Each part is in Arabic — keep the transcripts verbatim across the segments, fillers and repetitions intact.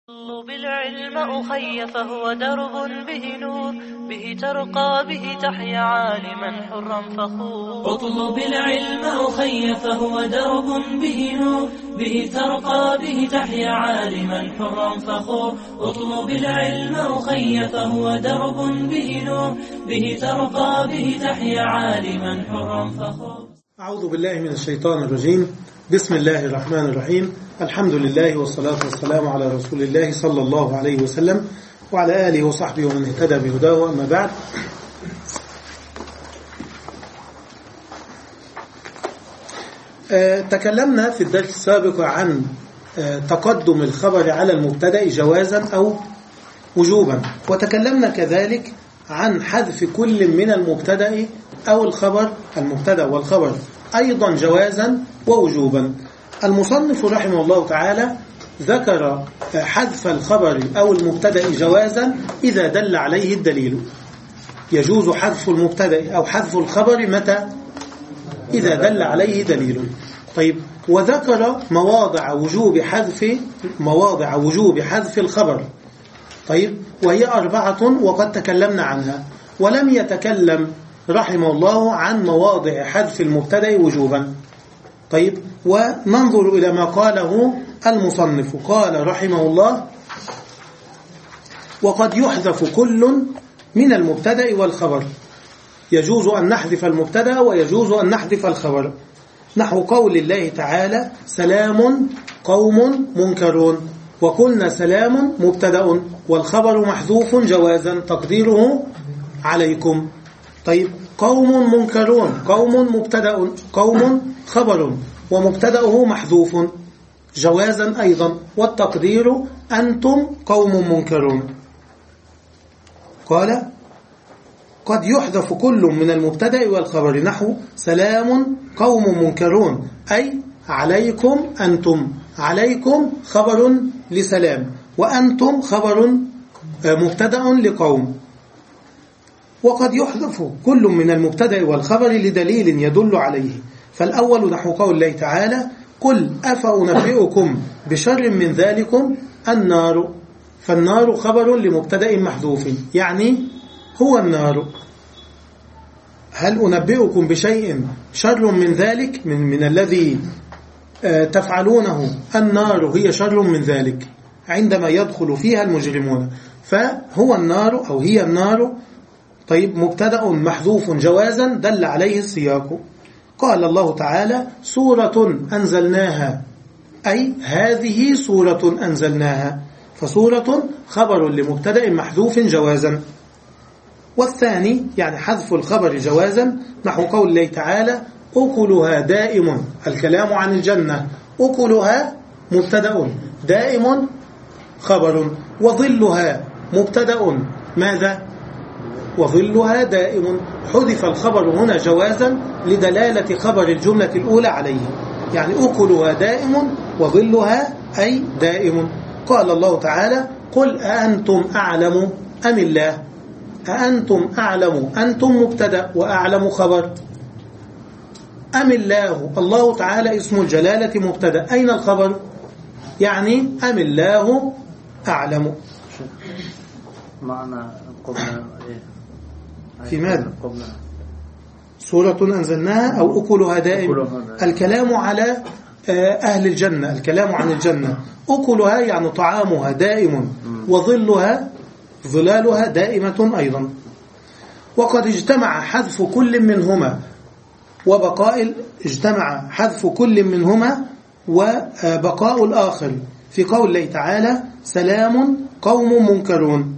اطلب العلم أخي فهو درب به نور، به ترقى به تحيا عالما حرا فخور. اطلب العلم أخي فهو درب به نور، به ترقى به تحيا عالما حرا فخور. اطلب العلم أخي فهو درب به نور، به ترقى به تحيا عالما حرا فخور. أعوذ بالله من الشيطان الرجيم. بسم الله الرحمن الرحيم. الحمد لله والصلاة والسلام على رسول الله صلى الله عليه وسلم وعلى آله وصحبه ومن اهتدى بهداه. أما بعد، أه تكلمنا في الدرس السابق عن أه تقدم الخبر على المبتدأ جوازا أو وجوبا، وتكلمنا كذلك عن حذف كل من المبتدأ أو الخبر، المبتدأ والخبر أيضا جوازا ووجوبا. المصنف رحمه الله تعالى ذكر حذف الخبر أو المبتدأ جوازا إذا دل عليه الدليل. يجوز حذف المبتدأ أو حذف الخبر متى؟ إذا دل عليه دليل. طيب، وذكر مواضع وجوب حذف مواضع وجوب حذف الخبر. طيب، وهي أربعة وقد تكلمنا عنها، ولم يتكلم رحمه الله عن مواضع حذف المبتدأ وجوبا. طيب، وننظر إلى ما قاله المصنف. قال رحمه الله: وقد يحذف كل من المبتدأ والخبر. يجوز أن نحذف المبتدأ ويجوز أن نحذف الخبر، نحو قول الله تعالى: سلام قوم منكرون، وقلنا سلام مبتدأ والخبر محذوف جوازا تقديره عليكم. طيب، قوم منكرون، قوم مبتدأ، قوم خبر ومبتدأه محذوف جوازا أيضا، والتقدير أنتم قوم منكرون. قال: قد يحذف كل من المبتدأ والخبر، نحو سلام قوم منكرون، أي عليكم أنتم، عليكم خبر لسلام، وأنتم خبر مبتدأ لقوم. وقد يحذف كل من المبتدأ والخبر لدليل يدل عليه. فالأول نحو قول الله تعالى: قل أفأنبئكم بشر من ذلكم النار، فالنار خبر لمبتدأ محذوف، يعني هو النار. هل أنبئكم بشيء شر من ذلك، من, من الذي تفعلونه؟ النار هي شر من ذلك عندما يدخل فيها المجرمون، فهو النار أو هي النار. طيب، مبتدأ محذوف جوازا دل عليه السياق. قال الله تعالى: سورة أنزلناها، أي هذه سورة أنزلناها، فسورة خبر لمبتدأ محذوف جوازا. والثاني يعني حذف الخبر جوازا، نحو قول الله تعالى: أكلها دائم، الكلام عن الجنة، أكلها مبتدأ، دائم خبر، وظلها مبتدأ، ماذا؟ وظلها دائم. حذف الخبر هنا جوازا لدلالة خبر الجملة الأولى عليه، يعني أكلها دائم وظلها أي دائم. قال الله تعالى: قل أأنتم أعلم أم الله، أأنتم أعلم، أنتم مبتدأ وأعلم خبر، أم الله، الله تعالى اسم الجلالة مبتدأ، أين الخبر؟ يعني أم الله أعلم. معنى قبل في ماذا؟ سورة أنزلناها أو أكلها دائم، الكلام على أهل الجنة، الكلام عن الجنة. أكلها يعني طعامها دائم، وظلها ظلالها دائمة أيضا. وقد اجتمع حذف كل منهما وبقاء اجتمع حذف كل منهما وبقاء الآخر في قول الله تعالى: سلام قوم منكرون.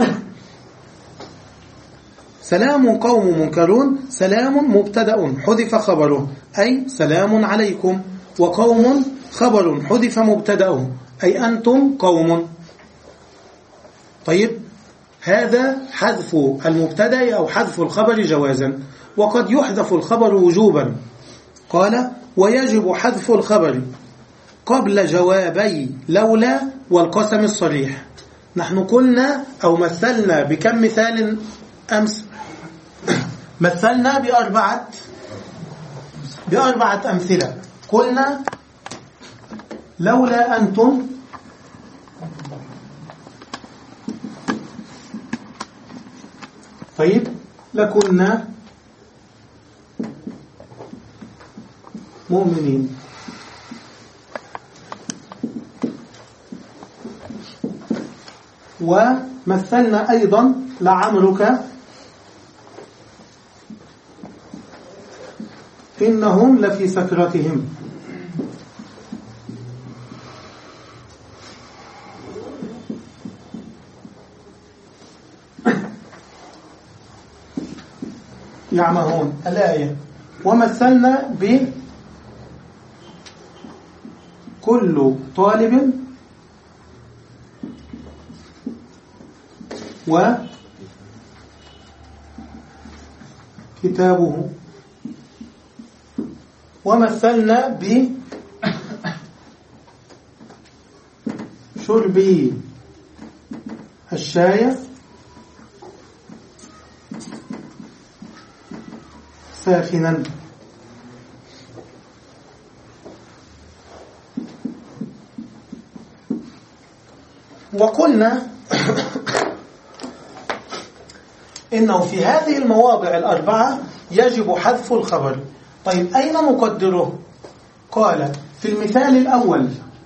سلام قوم منكرون، سلام مبتدأ حذف خبره، أي سلام عليكم، وقوم خبر حذف مبتدأه، أي أنتم قوم. طيب، هذا حذف المبتدأ أو حذف الخبر جوازا. وقد يحذف الخبر وجوبا. قال: ويجب حذف الخبر قبل جوابي لولا والقسم الصريح. نحن قلنا أو مثلنا بكم مثال أمس؟ مثلنا بأربعة بأربعة أمثلة. قلنا: لولا أنتم طيب لكنا مؤمنين. ومثلنا أيضا لعمرك إنهم لفي سكرتهم. يعمهون الآية. ومثلنا بكل طالب وكتابه. ومثلنا بشرب الشاي ساخنا. وقلنا إنه في هذه المواضع الأربعة يجب حذف الخبر. طيب أين نقدره؟ قال في المثال الأول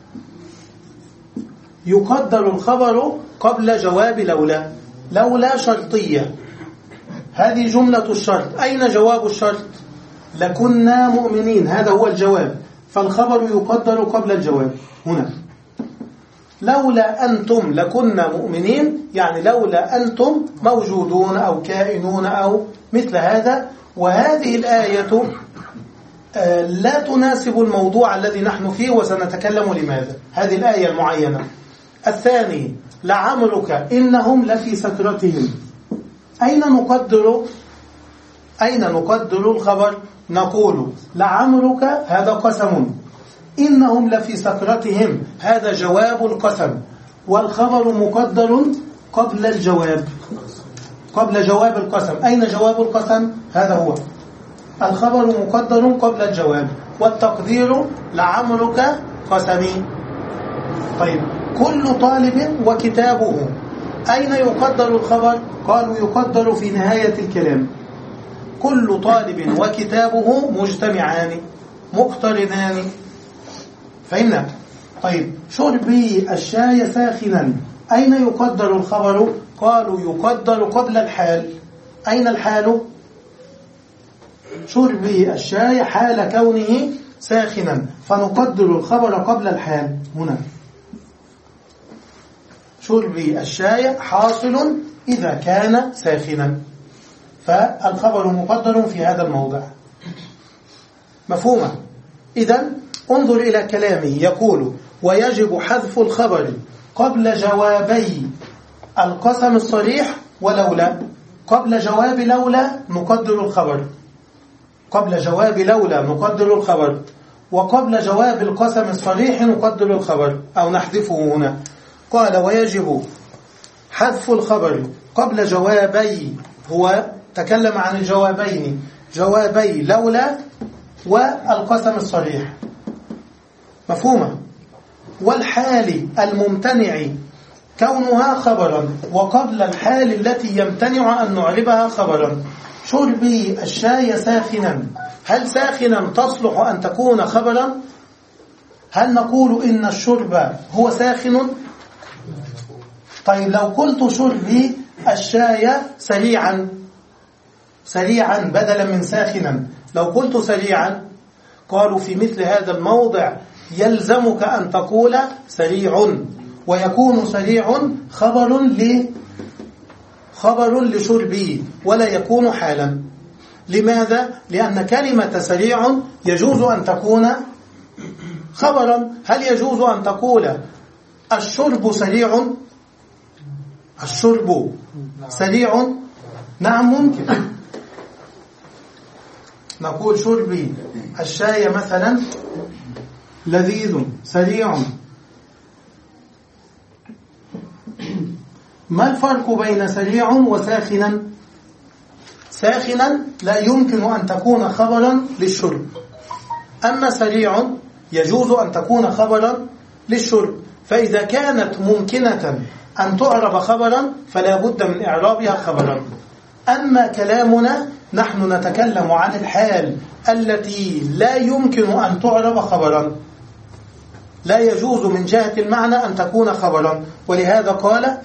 يقدر الخبر قبل جواب لولا. لولا شرطية، هذه جملة الشرط. أين جواب الشرط؟ لكنا مؤمنين، هذا هو الجواب، فالخبر يقدر قبل الجواب. هنا لولا أنتم لكنا مؤمنين، يعني لولا أنتم موجودون أو كائنون أو مثل هذا. وهذه الآية لا تناسب الموضوع الذي نحن فيه، وسنتكلم لماذا. هذه الآية المعينة. الثاني لعمرك إنهم لفي سكرتهم. أين نقدر أين نقدر الخبر؟ نقول لعمرك هذا قسم، إنهم لفي سكرتهم هذا جواب القسم، والخبر مقدر قبل الجواب، قبل جواب القسم. أين جواب القسم؟ هذا هو الخبر مقدر قبل الجواب، والتقدير لعمرك قسمي. طيب كل طالب وكتابه، أين يقدر الخبر؟ قالوا يقدر في نهاية الكلام. كل طالب وكتابه مجتمعان مقترنان. فهمنا؟ طيب شربي الشاي ساخنا، أين يقدر الخبر؟ قالوا يقدر قبل الحال. أين الحال؟ شربي الشاي حال كونه ساخنا، فنقدر الخبر قبل الحال. هنا شربي الشاي حاصل إذا كان ساخنا، فالخبر مقدر في هذا الموضع. مفهومة؟ إذن انظر إلى كلامه، يقول ويجب حذف الخبر قبل جوابي القسم الصريح ولولا. قبل جواب لولا نقدر الخبر، قبل جواب لولا نقدر الخبر، وقبل جواب القسم الصريح نقدر الخبر أو نحذفه. هنا قال ويجب حذف الخبر قبل جوابي، هو تكلم عن الجوابين، جوابي لولا والقسم الصريح. مفهومة؟ والحال الممتنع كونها خبرا، وقبل الحال التي يمتنع أن نعربها خبرا. شربي الشاي ساخنا، هل ساخنا تصلح أن تكون خبرا؟ هل نقول إن الشرب هو ساخن؟ طيب لو قلت شربي الشاي سريعا، سريعا بدلا من ساخنا، لو قلت سريعا، قالوا في مثل هذا الموضع يلزمك أن تقول سريع، ويكون سريع خبر ل خبر لشربي ولا يكون حالا. لماذا؟ لأن كلمة سريع يجوز أن تكون خبرا. هل يجوز أن تقول الشرب سريع؟ الشرب سريع؟ نعم ممكن. نقول شربي الشاي مثلا لذيذ سريع. ما الفرق بين سريع وساخنا؟ ساخنا لا يمكن أن تكون خبرا للشرب، أما سريع يجوز أن تكون خبرا للشرب. فإذا كانت ممكنة أن تعرب خبرا فلا بد من إعرابها خبرا. أما كلامنا نحن نتكلم عن الحال التي لا يمكن أن تعرب خبرا، لا يجوز من جهة المعنى أن تكون خبرا. ولهذا قال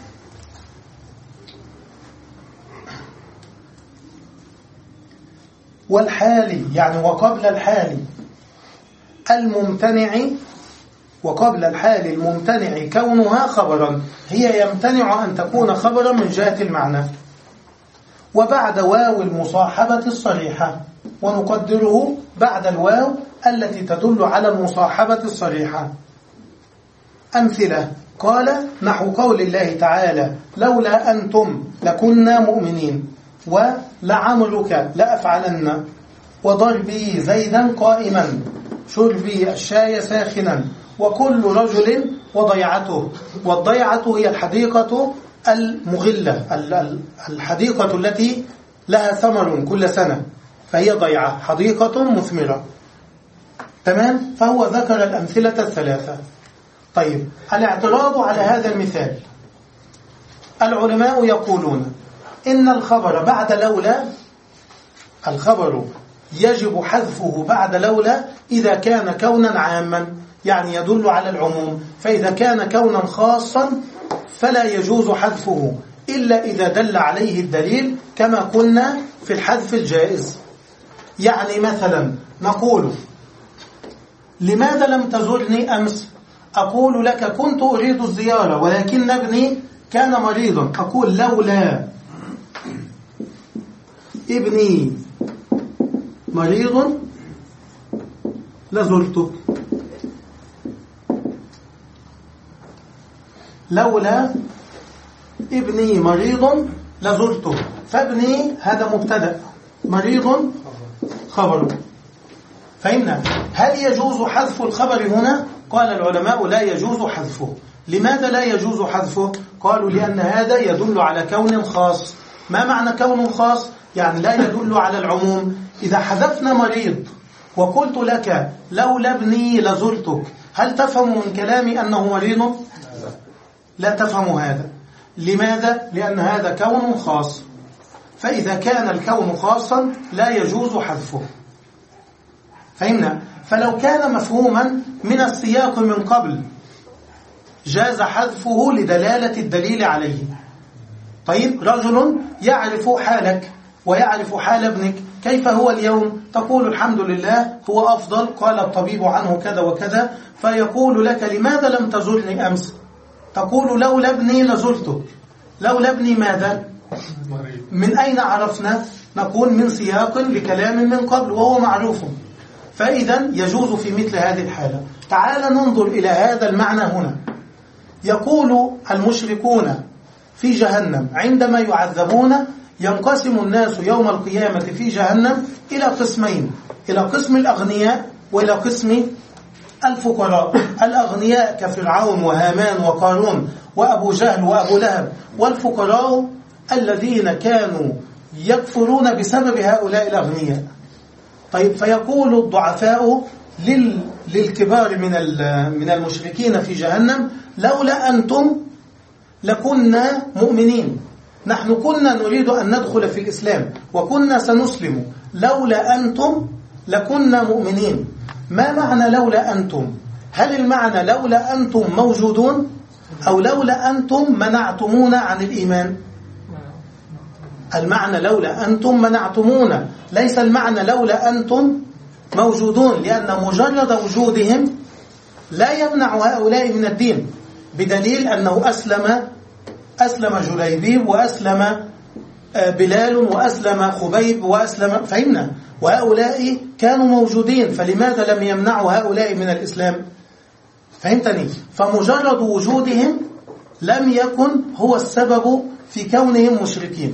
والحال، يعني وقبل الحال الممتنع، وقبل الحال الممتنع كونها خبرا، هي يمتنع أن تكون خبرا من جهة المعنى. وبعد واو المصاحبة الصريحة، ونقدره بعد الواو التي تدل على المصاحبة الصريحة. أمثلة قال نحو قول الله تعالى لولا أنتم لكنا مؤمنين، ولعمرك لأفعلن، وضربي زيدا قائما، شربي الشاي ساخنا، وكل رجل وضيعته. والضيعة هي الحديقة المغلة، الحديقة التي لها ثمر كل سنة، فهي ضيعة، حديقة مثمرة. تمام؟ فهو ذكر الأمثلة الثلاثة. طيب، الاعتراض على هذا المثال، العلماء يقولون إن الخبر بعد لولا، الخبر يجب حذفه بعد لولا إذا كان كونا عاما، يعني يدل على العموم. فإذا كان كونا خاصا فلا يجوز حذفه إلا إذا دل عليه الدليل، كما قلنا في الحذف الجائز. يعني مثلا نقول لماذا لم تزرني أمس؟ أقول لك كنت أريد الزيارة ولكن ابني كان مريضا، أقول لولا ابني مريض لزرتك، لولا ابني مريض لزرته. فابني هذا مبتدأ، مريض خبر. فهمنا؟ هل يجوز حذف الخبر هنا؟ قال العلماء لا يجوز حذفه. لماذا لا يجوز حذفه؟ قالوا لأن هذا يدل على كون خاص. ما معنى كون خاص؟ يعني لا يدل على العموم. إذا حذفنا مريض وقلت لك لولا ابني لزرتك، هل تفهم من كلامي أنه مريض؟ لا تفهم هذا. لماذا؟ لأن هذا كون خاص، فإذا كان الكون خاصا لا يجوز حذفه. فهمنا؟ فلو كان مفهوما من السياق من قبل جاز حذفه لدلالة الدليل عليه. طيب، رجل يعرف حالك ويعرف حال ابنك، كيف هو اليوم؟ تقول الحمد لله هو أفضل، قال الطبيب عنه كذا وكذا. فيقول لك لماذا لم تزرني أمس؟ تقول لولا ابني لزرتك. لولا ابني ماذا؟ من أين عرفنا؟ نقول من سياق لكلام من قبل وهو معروف. فإذا يجوز في مثل هذه الحالة. تعال ننظر إلى هذا المعنى هنا. يقول المشركون في جهنم عندما يعذبون ينقسم الناس يوم القيامة في جهنم إلى قسمين، إلى قسم الأغنياء وإلى قسم الفقراء. الأغنياء كفرعون وهامان وقارون وأبو جهل وأبو لهب، والفقراء الذين كانوا يكفرون بسبب هؤلاء الأغنياء. طيب، فيقول الضعفاء لل... للكبار من من المشركين في جهنم لولا أنتم لكنا مؤمنين، نحن كنا نريد أن ندخل في الإسلام وكنا سنسلم، لولا أنتم لكنا مؤمنين. ما معنى لولا أنتم؟ هل المعنى لولا أنتم موجودون أو لولا أنتم منعتمونا عن الإيمان؟ المعنى لولا أنتم منعتمونا، ليس المعنى لولا أنتم موجودون، لأن مجرد وجودهم لا يمنع هؤلاء من الدين، بدليل أنه أسلم أسلم جليبيب وأسلم بلال وأسلم خبيب وأسلم، فهمنا؟ وهؤلاء كانوا موجودين، فلماذا لم يمنعوا هؤلاء من الإسلام؟ فهمتني؟ فمجرد وجودهم لم يكن هو السبب في كونهم مشركين.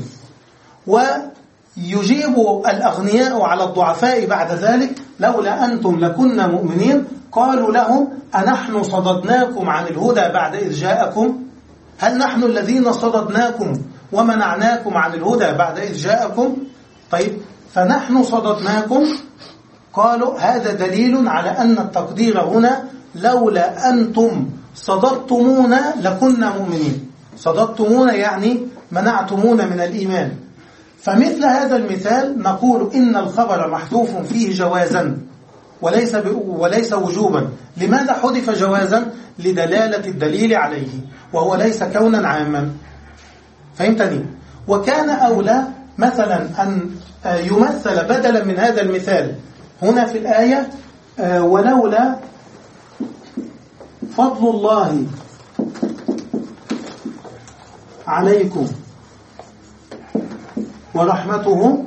ويجيب الأغنياء على الضعفاء بعد ذلك لولا أنتم لكنا مؤمنين. قالوا لهم أنحن صددناكم عن الهدى بعد إذ جاءكم؟ هل نحن الذين صددناكم ومنعناكم عن الهدى بعد إذ جاءكم؟ طيب، فنحن صددناكم. قالوا هذا دليل على أن التقدير هنا لولا أنتم صددتمونا لكنا مؤمنين. صددتمونا يعني منعتمونا من الإيمان. فمثل هذا المثال نقول إن الخبر محذوف فيه جوازا وليس وليس وجوبا. لماذا حذف جوازا؟ لدلالة الدليل عليه، وهو ليس كونا عاما. فهمتني؟ وكان أولى مثلا أن يمثل بدلا من هذا المثال هنا في الآية ولولا فضل الله عليكم ورحمته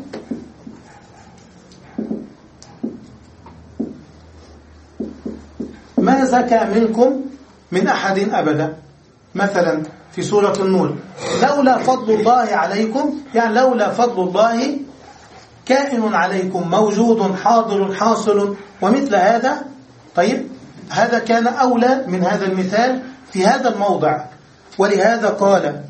ما زكى منكم من أحد أبدا، مثلا في سورة النور. لولا فضل الله عليكم يعني لولا فضل الله كائن عليكم موجود حاضر حاصل ومثل هذا. طيب هذا كان أولى من هذا المثال في هذا الموضع. ولهذا قال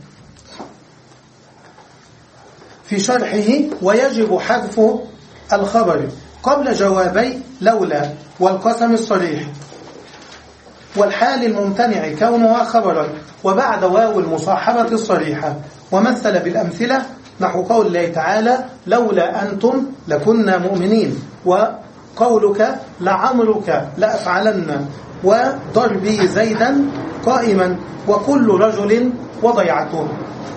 في شرحه ويجب حذف الخبر قبل جوابي لولا والقسم الصريح والحال الممتنع كونها خبرا وبعد واو المصاحبة الصريحة. ومثل بالأمثلة نحو قول الله تعالى لولا أنتم لكنا مؤمنين، وقولك لعمرك لأفعلن، وضربي زيدا قائما، وكل رجل وضيعته.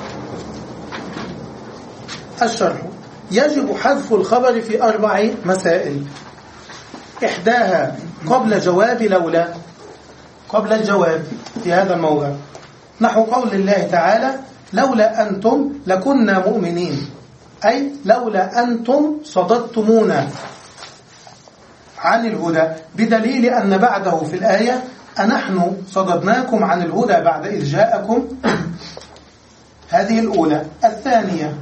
الشرح يجب حذف الخبر في أربع مسائل. إحداها قبل جواب لولا، قبل الجواب في هذا الموضع، نحو قول الله تعالى لولا أنتم لكنا مؤمنين، أي لولا أنتم صددتمونا عن الهدى، بدليل أن بعده في الآية أنحن صددناكم عن الهدى بعد إذ جاءكم. هذه الأولى. الثانية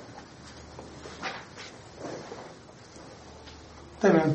تمام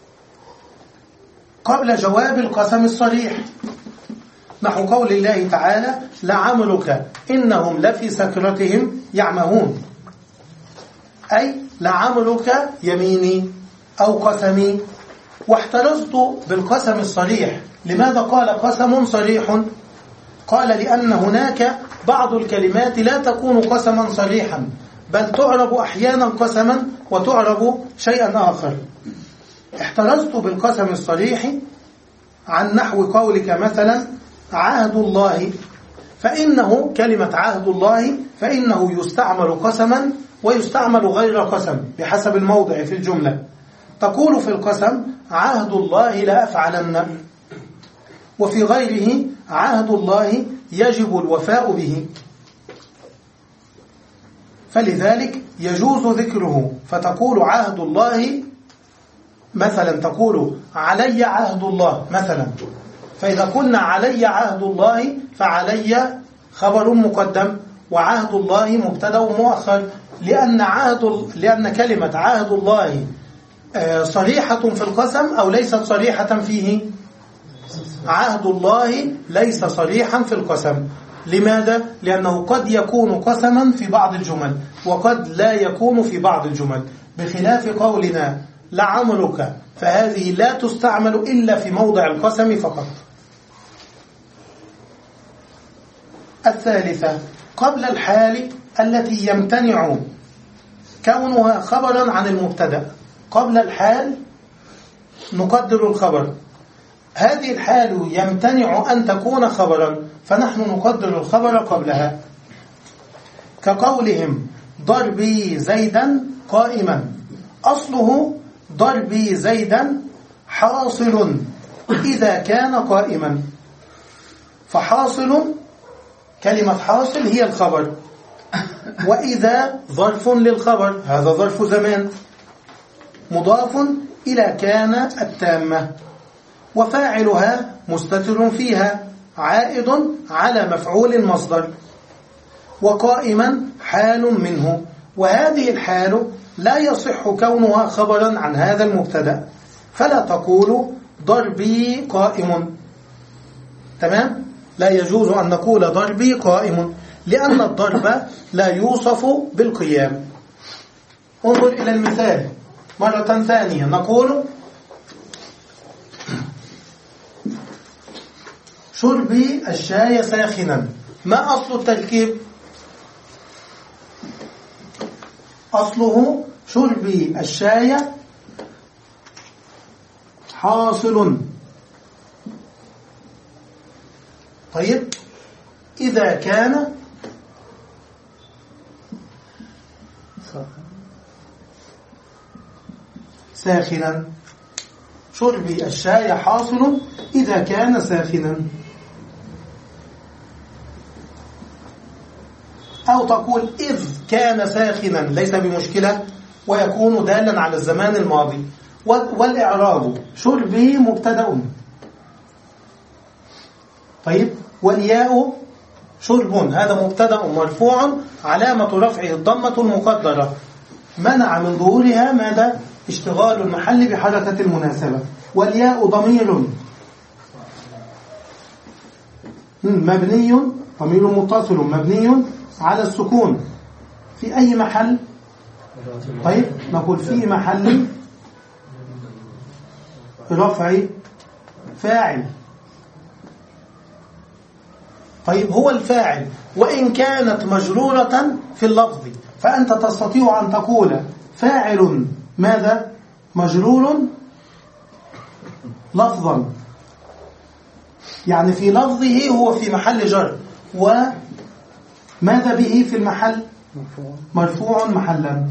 قبل جواب القسم الصريح، نحو قول الله تعالى لعمرك إنهم لفي سكرتهم يعمهون، أي لعمرك يميني أو قسمي. واحترزت بالقسم الصريح. لماذا قال قسم صريح؟ قال لأن هناك بعض الكلمات لا تكون قسما صريحا، بل تعرب أحيانا قسما وتعرب شيئا آخر. احترزت بالقسم الصريح عن نحو قولك مثلا عهد الله، فإنه كلمة عهد الله فإنه يستعمل قسما ويستعمل غير قسم بحسب الموضع في الجملة. تقول في القسم عهد الله لا أفعلن، وفي غيره عهد الله يجب الوفاء به، فلذلك يجوز ذكره. فتقول عهد الله مثلا، تقول علي عهد الله مثلا، فإذا قلنا علي عهد الله فعلي خبر مقدم وعهد الله مبتدأ مؤخر، لأن عهد لأن كلمة عهد الله صريحة في القسم أو ليست صريحة فيه. عهد الله ليس صريحا في القسم. لماذا؟ لأنه قد يكون قسما في بعض الجمل وقد لا يكون في بعض الجمل، بخلاف قولنا لعمرك، فهذه لا تستعمل إلا في موضع القسم فقط. الثالثة قبل الحال التي يمتنع كونها خبرا عن المبتدأ. قبل الحال نقدر الخبر، هذه الحال يمتنع أن تكون خبرا، فنحن نقدر الخبر قبلها، كقولهم ضربي زيدا قائما، أصله ضربي زيدا حاصل إذا كان قائما، فحاصل كلمة حاصل هي الخبر، وإذا ظرف للخبر، هذا ظرف زمان مضاف إلى كان التامة، وفاعلها مستتر فيها عائد على مفعول المصدر، وقائما حال منه، وهذه الحال لا يصح كونها خبرا عن هذا المبتدأ، فلا تقول ضربي قائم. تمام؟ لا يجوز أن نقول ضربي قائم، لأن الضرب لا يوصف بالقيام. انظر إلى المثال مرة ثانية. نقول شربي الشاي ساخنا. ما أصل التركيب؟ أصله شرب الشاي حاصل. طيب إذا كان ساخنا، شرب الشاي حاصل إذا كان ساخنا. أو تقول إذ كان ساخنا ليس بمشكلة، ويكون دالا على الزمان الماضي. والإعراب شربه مبتدأ. طيب والياء شرب هذا مبتدأ مرفوع علامة رفعه الضمة المقدرة منع من ظهورها ماذا؟ اشتغال المحل بحركة المناسبة. والياء ضمير مبني، ضمير متصل مبني على السكون في أي محل؟ طيب نقول في محل رفع فاعل. طيب هو الفاعل وإن كانت مجرورة في اللفظ، فأنت تستطيع أن تقول فاعل ماذا؟ مجرور لفظا، يعني في لفظه هو في محل جر، وماذا به في المحل؟ مرفوع محلا.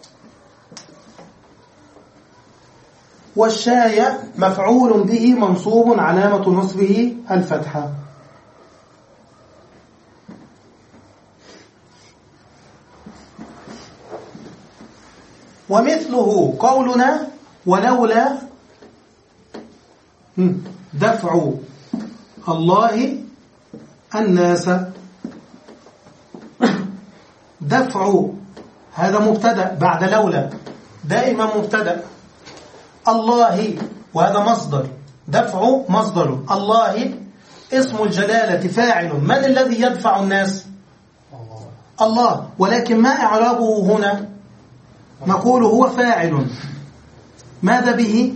والشاي مفعول به منصوب علامة نصبه الفتحة. ومثله قولنا ولولا دفع الله الناس. دفع هذا مبتدأ بعد لولا، دائما مبتدأ. الله وهذا مصدر، دفع مصدر. الله اسم الجلالة فاعل. من الذي يدفع الناس؟ الله. ولكن ما إعرابه هنا؟ نقول هو فاعل. ماذا به؟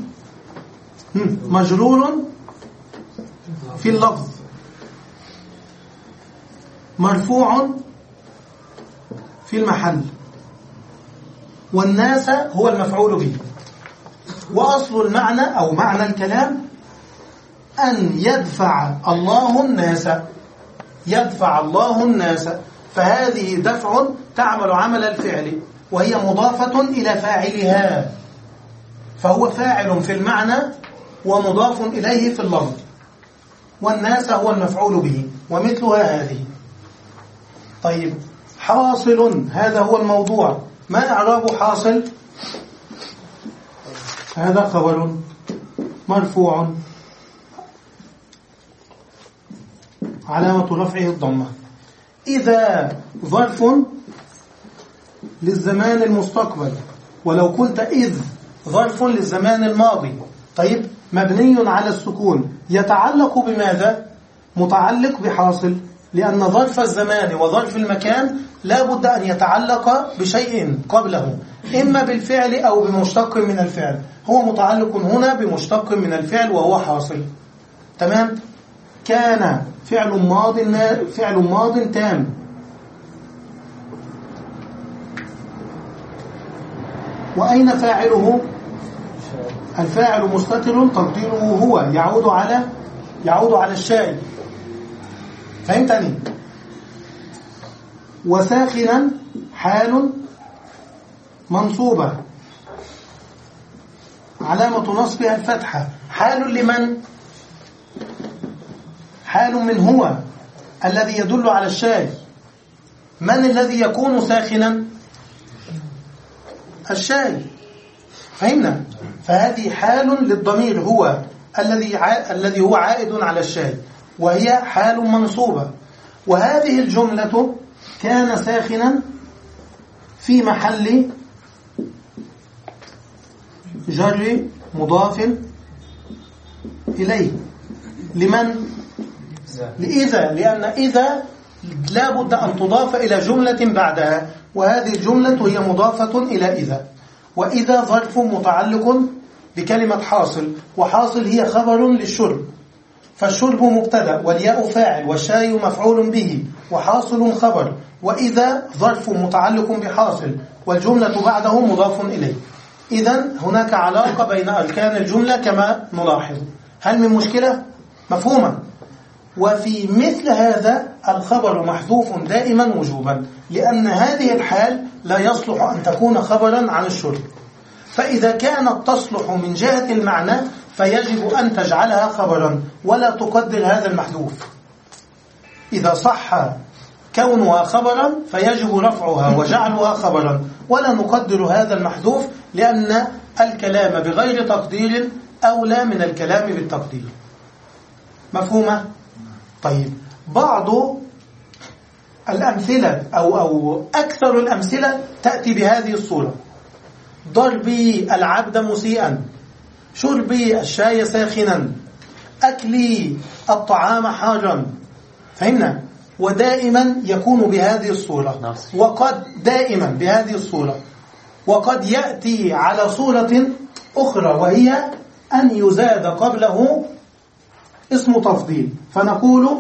مجرور في اللفظ، مرفوع في المحل. والناس هو المفعول به. وأصل المعنى أو معنى الكلام أن يدفع الله الناس، يدفع الله الناس. فهذه دفع تعمل عمل الفعل، وهي مضافة إلى فاعلها، فهو فاعل في المعنى ومضاف إليه في اللفظ. والناس هو المفعول به. ومثلها هذه. طيب حاصل هذا هو الموضوع. ما إعراب حاصل؟ هذا خبر مرفوع علامة رفعه الضمة. إذا ظرف للزمان المستقبل، ولو قلت إذ ظرف للزمان الماضي. طيب مبني على السكون يتعلق بماذا؟ متعلق بحاصل، لأن ظرف الزمان وظرف المكان لا بد أن يتعلق بشيء قبله، إما بالفعل أو بمشتق من الفعل. هو متعلق هنا بمشتق من الفعل وهو حاصل. تمام؟ كان فعل ماض فعل ماض تام. وأين فاعله؟ الفاعل مستتر تقديره هو، يعود على يعود على الشاي. فهمتني؟ وساخنا حال منصوبة علامة نصبها الفتحة. حال لمن؟ حال من هو الذي يدل على الشاي. من الذي يكون ساخنا؟ الشاي. فهمنا؟ فهذه حال للضمير هو الذي الذي هو عائد على الشاي، وهي حال منصوبة. وهذه الجملة كان ساخنا في محل جر مضاف إليه. لمن؟ لإذا، لأن إذا لا بد أن تضاف إلى جملة بعدها، وهذه الجملة هي مضافة إلى إذا. وإذا ظرف متعلق بكلمة حاصل، وحاصل هي خبر للشرب. فالشرب مبتدأ والياء فاعل والشاي مفعول به وحاصل خبر، وإذا ظرف متعلق بحاصل والجملة بعده مضاف إليه. إذن هناك علاقة بين أركان الجملة كما نلاحظ. هل من مشكلة؟ مفهومة. وفي مثل هذا الخبر محذوف دائما وجوبا، لأن هذه الحال لا يصلح أن تكون خبرا عن الشرب، فإذا كانت تصلح من جهة المعنى فيجب أن تجعلها خبرا ولا تقدر هذا المحذوف. إذا صح كونها خبرا فيجب رفعها وجعلها خبرا ولا نقدر هذا المحذوف، لأن الكلام بغير تقدير أولى من الكلام بالتقدير. مفهومة؟ طيب، بعض الأمثلة أو, أو أكثر الأمثلة تأتي بهذه الصورة: ضربي العبد مسيئا، شربي الشاي ساخنا، أكلي الطعام حارا. فهمنا؟ ودائما يكون بهذه الصورة، وقد دائما بهذه الصورة، وقد يأتي على صورة أخرى وهي أن يزاد قبله اسم تفضيل، فنقول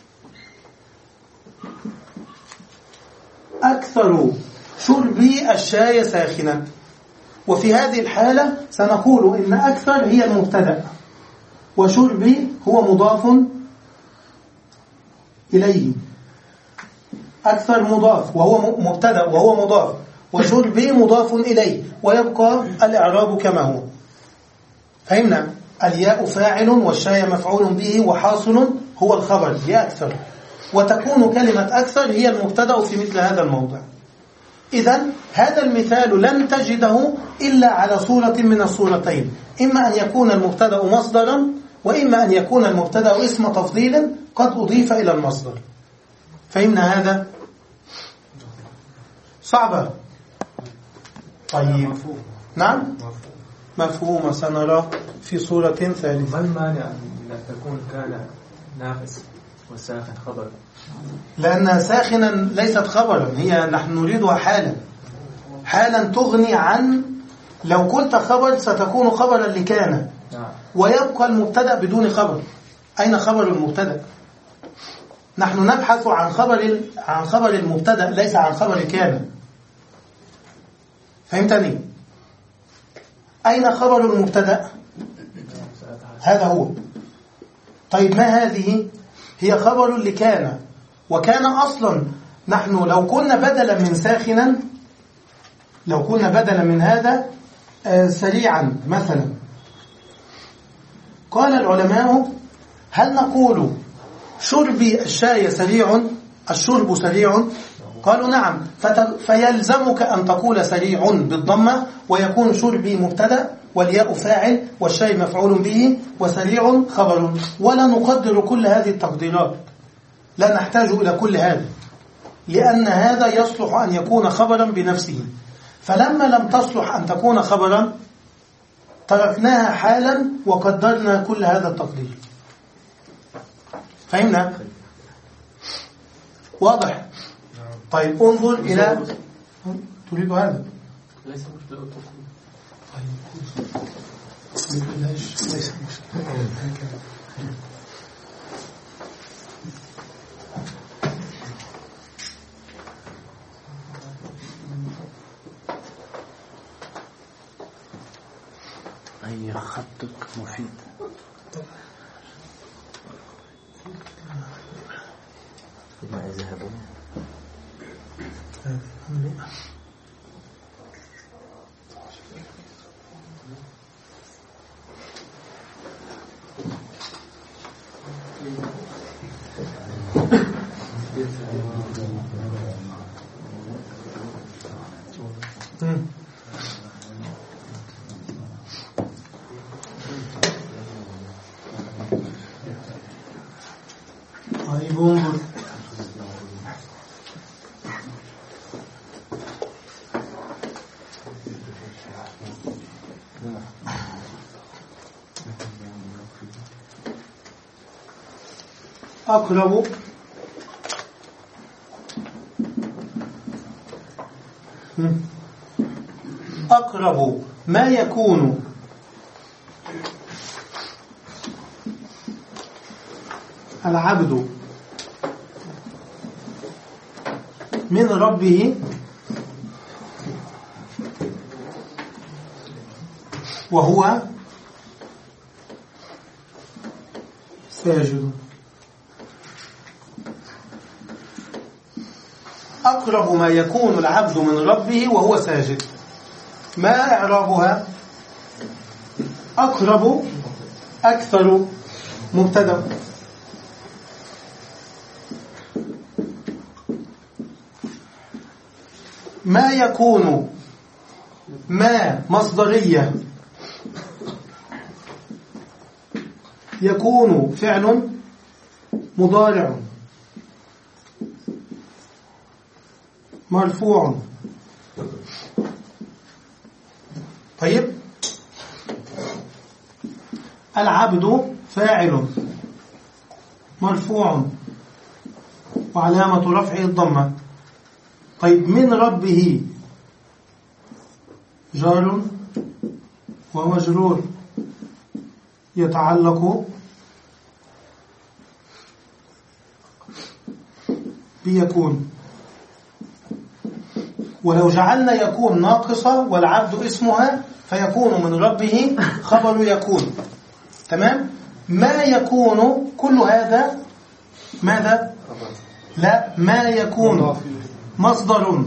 أكثر شربي الشاي ساخنا. وفي هذه الحالة سنقول إن أكثر هي المبتدأ وشربي هو مضاف إليه. أكثر مضاف وهو مبتدأ وهو مضاف، وشربي مضاف إليه، ويبقى الإعراب كما هو. فهمنا؟ الياء فاعل والشاي مفعول به وحاصل هو الخبر لأكثر، وتكون كلمة أكثر هي المبتدأ في مثل هذا الموضع. إذن هذا المثال لن تجده إلا على صورة من الصورتين: إما أن يكون المبتدأ مصدرا، وإما أن يكون المبتدأ اسم تفضيل قد أضيف إلى المصدر. فهمنا هذا؟ صعبة؟ طيب، نعم مفهوم. سنرى في صورة ثالثة. ما المانع من أن تكون كان ناقص وساخن خبر؟ لأن ساخنا ليست خبرا، هي نحن نريدها حالا، حالا تغني عن لو قلت خبر ستكون خبرا لكان، ويبقى المبتدأ بدون خبر. أين خبر المبتدأ؟ نحن نبحث عن خبر عن خبر المبتدأ ليس عن خبر كان. فهمتني؟ أين خبر المبتدأ؟ هذا هو. طيب، ما هذه؟ هي خبر لكان، وكان أصلا نحن لو كنا بدلا من ساخنا، لو كنا بدلا من هذا آه سريعا مثلا، قال العلماء: هل نقول شربي الشاي سريع، الشرب سريع؟ قالوا نعم، فيلزمك أن تقول سريع بالضمة، ويكون شربي مبتدأ والياء فاعل والشاي مفعول به وسريع خبر، ولا نقدر كل هذه التقديرات، لا نحتاج إلى كل هذا، لأن هذا يصلح أن يكون خبرا بنفسه. فلما لم تصلح أن تكون خبرا تركناها حالا وقدرنا كل هذا التقدير. فهمنا؟ واضح؟ طيب، انظر إلى تريد هذا؟ ليس مشكلة التصوير. طيب، ليس ليس مشكلة. أي خطك مفيد. ما يذهبون طيب، انظر أقرب أقرب ما يكون العبد من ربه وهو ساجد. أقرب ما يكون العبد من ربه وهو ساجد، ما إعرابها؟ أقرب أكثر مبتدأ، ما يكون ما مصدرية، يكون فعل مضارع مرفوع. طيب العبد فاعل مرفوع وعلامة رفعه الضمة. طيب من ربه جار ومجرور يتعلق بيكون، ولو جعلنا يكون ناقصة والعبد اسمها فيكون من ربه خبر يكون. تمام. ما يكون كل هذا ماذا؟ لا، ما يكون مصدر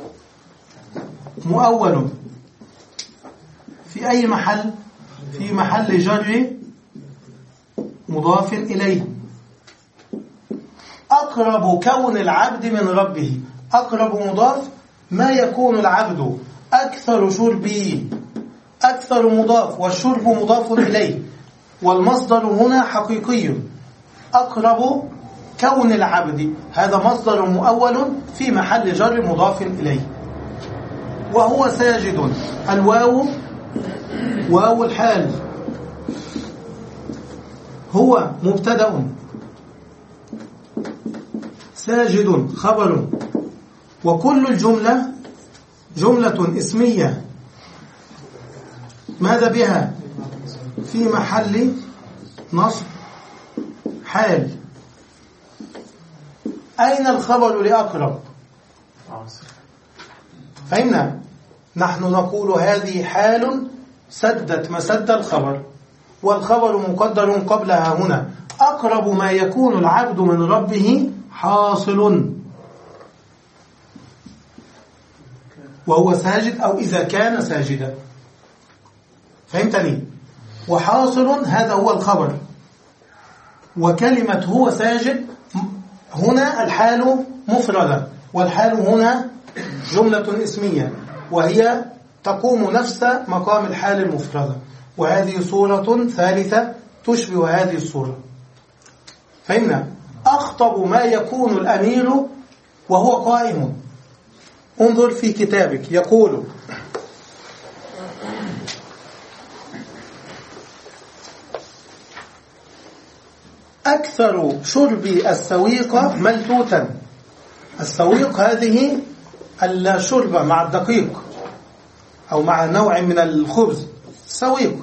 مؤول في أي محل؟ في محل جر مضاف إليه. أقرب كون العبد من ربه، أقرب مضاف، ما يكون العبد أكثر شربه، أكثر مضاف والشرب مضاف إليه والمصدر هنا حقيقي. أقرب كون العبد هذا مصدر مؤول في محل جر مضاف إليه. وهو ساجد، الواو واو الحال، هو مبتدأ، ساجد خبر، وكل الجملة جملة اسمية ماذا بها؟ في محل نصب حال. أين الخبر لأقرب؟ فهمنا؟ نحن نقول هذه حال سدت مسد الخبر، والخبر مقدر قبلها هنا. أقرب ما يكون العبد من ربه حاصل، وهو ساجد أو إذا كان ساجدا. فهمتني؟ وحاصل هذا هو الخبر، وكلمة هو ساجد هنا الحال مفردة، والحال هنا جملة اسمية وهي تقوم نفس مقام الحال المفردة، وهذه صورة ثالثة تشبه هذه الصورة. فهمنا؟ أخطب ما يكون الأمير وهو قائم. انظر في كتابك، يقول أكثر شرب السويق ملتوتا. السويق هذه الشربة مع الدقيق أو مع نوع من الخبز، سويق.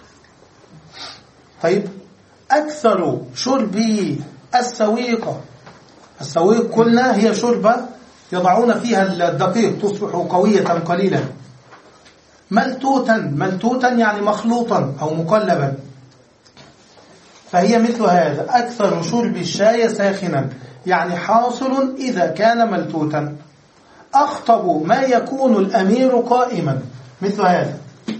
طيب أكثر شرب السويق، السويق قلنا هي شربة يضعون فيها الدقيق تصبح قوية قليلا. ملتوتا، ملتوتا يعني مخلوطا أو مقلبا، فهي مثل هذا. أكثر شرب الشاي ساخنا يعني حاصل إذا كان ملتوتا. أخطب ما يكون الأمير قائما، مثل هذا.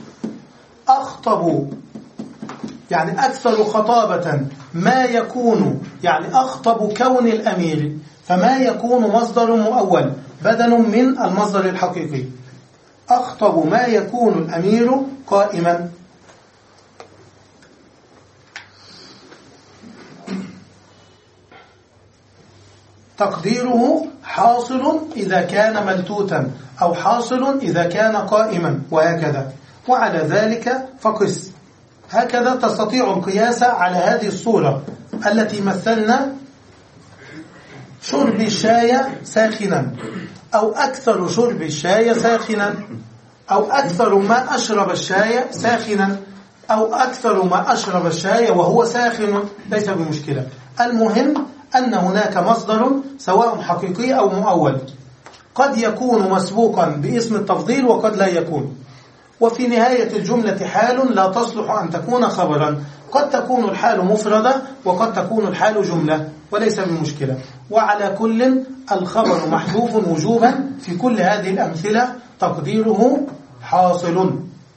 أخطب يعني أكثر خطابة ما يكون، يعني أخطب كون الأمير، فما يكون مصدر مؤول بدل من المصدر الحقيقي. أخطب ما يكون الأمير قائما. تقديره حاصل إذا كان ملتوتا أو حاصل إذا كان قائما، وهكذا. وعلى ذلك فقس. هكذا تستطيع القياس على هذه الصورة التي مثلنا شرب الشاي ساخنا، أو أكثر شرب الشاي ساخنا، أو أكثر ما أشرب الشاي ساخنا، أو أكثر ما أشرب الشاي وهو ساخن ليس بمشكلة. المهم أن هناك مصدر سواء حقيقي أو مؤول، قد يكون مسبوقا باسم التفضيل وقد لا يكون. وفي نهاية الجملة حال لا تصلح أن تكون خبرا، قد تكون الحال مفردة وقد تكون الحال جملة وليس بمشكلة. وعلى كل الخبر محذوف وجوبا في كل هذه الأمثلة تقديره حاصل.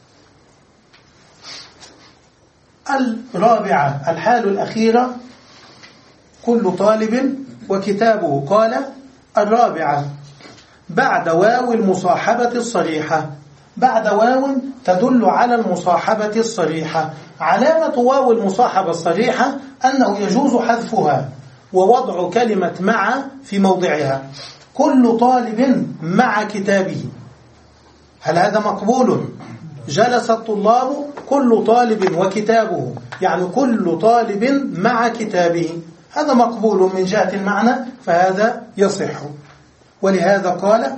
الرابعة الحال الأخيرة كل طالب وكتابه. قال الرابعة بعد واو المصاحبة الصريحة. بعد واو تدل على المصاحبة الصريحة. علامة واو المصاحبة الصريحة أنه يجوز حذفها ووضع كلمة مع في موضعها. كل طالب مع كتابه، هل هذا مقبول؟ جلس الطلاب كل طالب وكتابه، يعني كل طالب مع كتابه، هذا مقبول من جهة المعنى فهذا يصح. ولهذا قال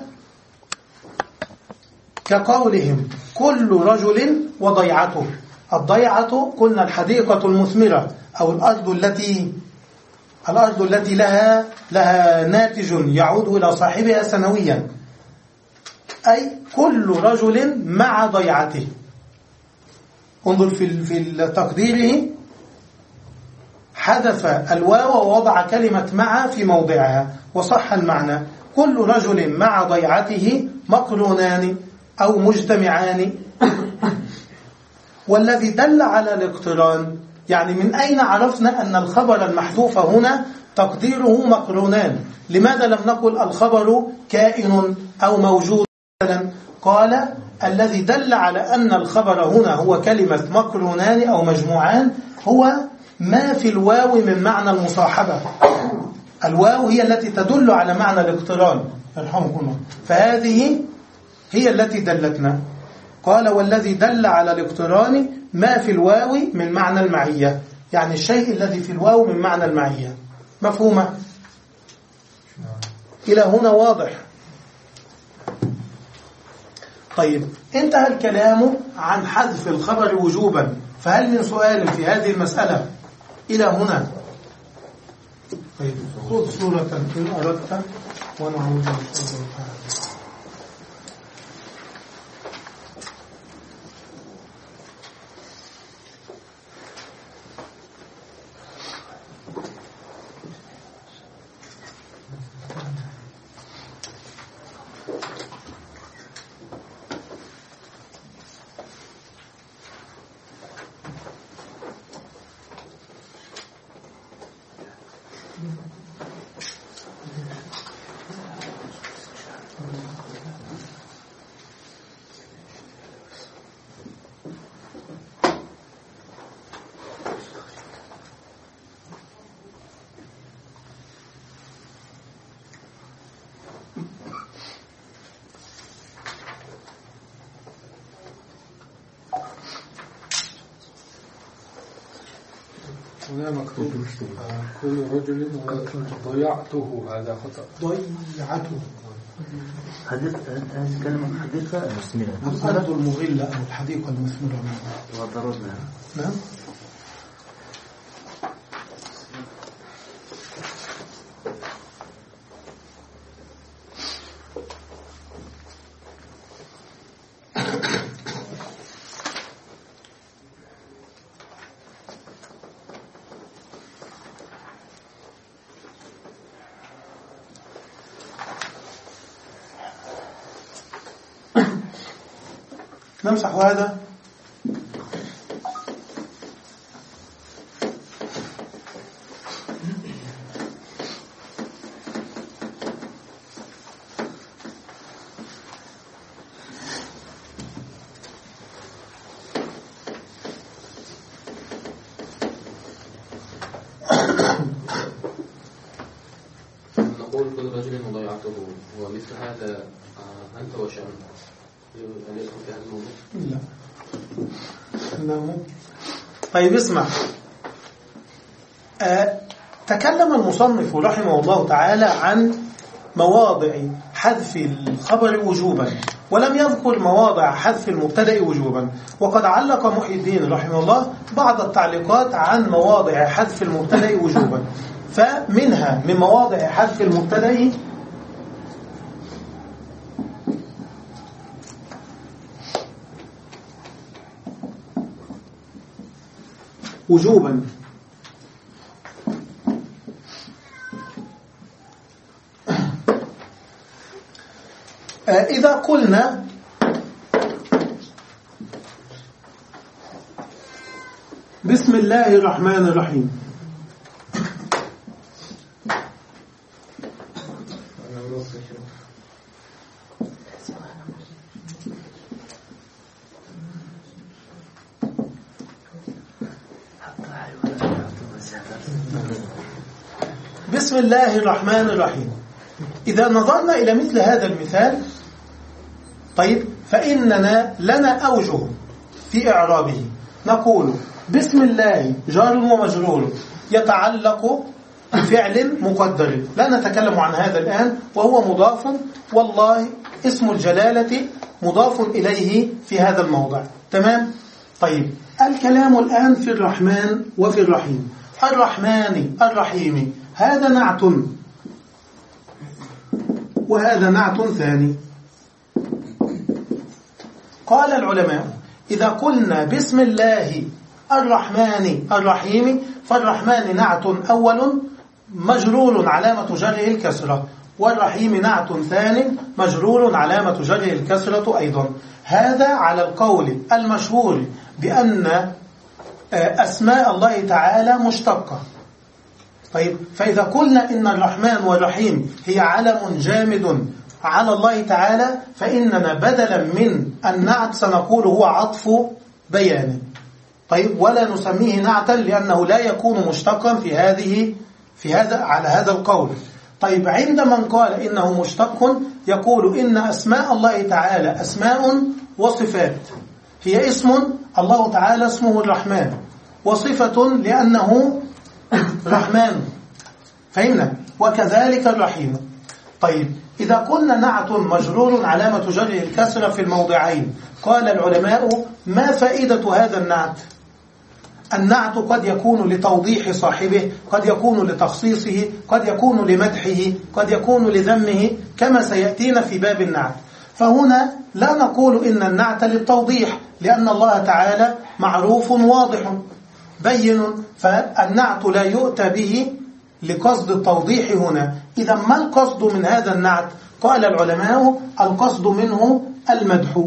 كقولهم كل رجل وضيعته. الضيعة قلنا الحديقة المثمرة أو الأرض التي الأرض التي لها لها ناتج يعود إلى صاحبها سنويا، أي كل رجل مع ضيعته. انظر في في تقديره حذف الواو ووضع كلمة مع في موضعها وصح المعنى. كل رجل مع ضيعته مقرونان أو مجتمعان. والذي دل على الاقتران، يعني من أين عرفنا أن الخبر المحذوف هنا تقديره مقرونان؟ لماذا لم نقل الخبر كائن أو موجود مثلا؟ قال الذي دل على أن الخبر هنا هو كلمة مقرونان أو مجموعان هو ما في الواو من معنى المصاحبة. الواو هي التي تدل على معنى الاقتران يرحمكم الله، فهذه هي التي دلتنا. قال والذي دل على الاقتران ما في الواو من معنى المعية، يعني الشيء الذي في الواو من معنى المعية. مفهومة؟ إلى هنا واضح. طيب انتهى الكلام عن حذف الخبر وجوبا، فهل من سؤال في هذه المسألة إلى هنا؟ طيب خذ صورة إن أردت ونعود إن شاء الله تعالى. هنا مكتوب كل رجل ضيعته، هذا خطأ. ضيعته هذه كلمة حديقة مثمرة، الأرض المغلة أو الحديقة المثمرة. وضربنا نعم. نمسح هذا. نقول كل رجل وضيعته، ومثل هذا أنت وشأن هل يدخل في هذا الموضوع؟ لا. إنه طيب اسمع. أه تكلم المصنف رحمه الله تعالى عن مواضع حذف الخبر وجوبا، ولم يذكر مواضع حذف المبتدأ وجوبا. وقد علق محي الدين رحمه الله بعض التعليقات عن مواضع حذف المبتدأ وجوبا، فمنها من مواضع حذف المبتدأ وجوبا إذا قلنا بسم الله الرحمن الرحيم، بسم الله الرحمن الرحيم، إذا نظرنا إلى مثل هذا المثال طيب فإننا لنا أوجه في إعرابه. نقول بسم الله جار ومجرور يتعلق بفعل مقدر، لا نتكلم عن هذا الآن، وهو مضاف، والله اسم الجلالة مضاف إليه في هذا الموضع. تمام؟ طيب الكلام الآن في الرحمن وفي الرحيم. الرحمن الرحيم هذا نعت وهذا نعت ثاني. قال العلماء إذا قلنا بسم الله الرحمن الرحيم فالرحمن نعت أول مجرور علامة جره الكسرة، والرحيم نعت ثاني مجرور علامة جره الكسرة أيضا. هذا على القول المشهور بأن أسماء الله تعالى مشتقة. طيب فإذا قلنا إن الرحمن والرحيم هي علم جامد على الله تعالى، فإننا بدلا من النعت سنقول هو عطف بيان. طيب ولا نسميه نعتا لأنه لا يكون مشتقا في هذه في هذا على هذا القول. طيب عند من قال إنه مشتق يقول إن أسماء الله تعالى أسماء وصفات. هي اسم الله تعالى اسمه الرحمن، وصفة لأنه رحمن، فهمنا؟ وكذلك الرحيم. طيب إذا قلنا نعت مجرور علامة جره الكسرة في الموضعين، قال العلماء ما فائدة هذا النعت؟ النعت قد يكون لتوضيح صاحبه، قد يكون لتخصيصه، قد يكون لمدحه، قد يكون لذمه، كما سيأتينا في باب النعت. فهنا لا نقول إن النعت للتوضيح، لأن الله تعالى معروف واضح بين، فالنعت لا يؤتى به لقصد التوضيح هنا. إذا ما القصد من هذا النعت؟ قال العلماء القصد منه المدح.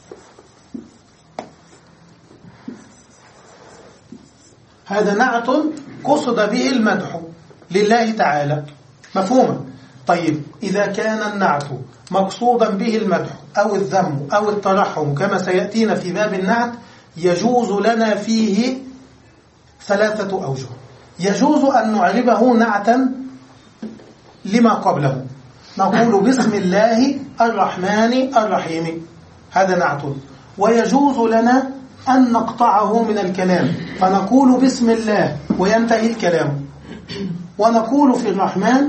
هذا نعت قصد به المدح لله تعالى، مفهوما؟ طيب إذا كان النعت مقصودا به المدح أو الذم أو الترحم كما سيأتينا في باب النعت، يجوز لنا فيه ثلاثة أوجه. يجوز أن نعربه نعتا لما قبله، نقول بسم الله الرحمن الرحيم، هذا نعت. ويجوز لنا أن نقطعه من الكلام فنقول بسم الله وينتهي الكلام، ونقول في الرحمن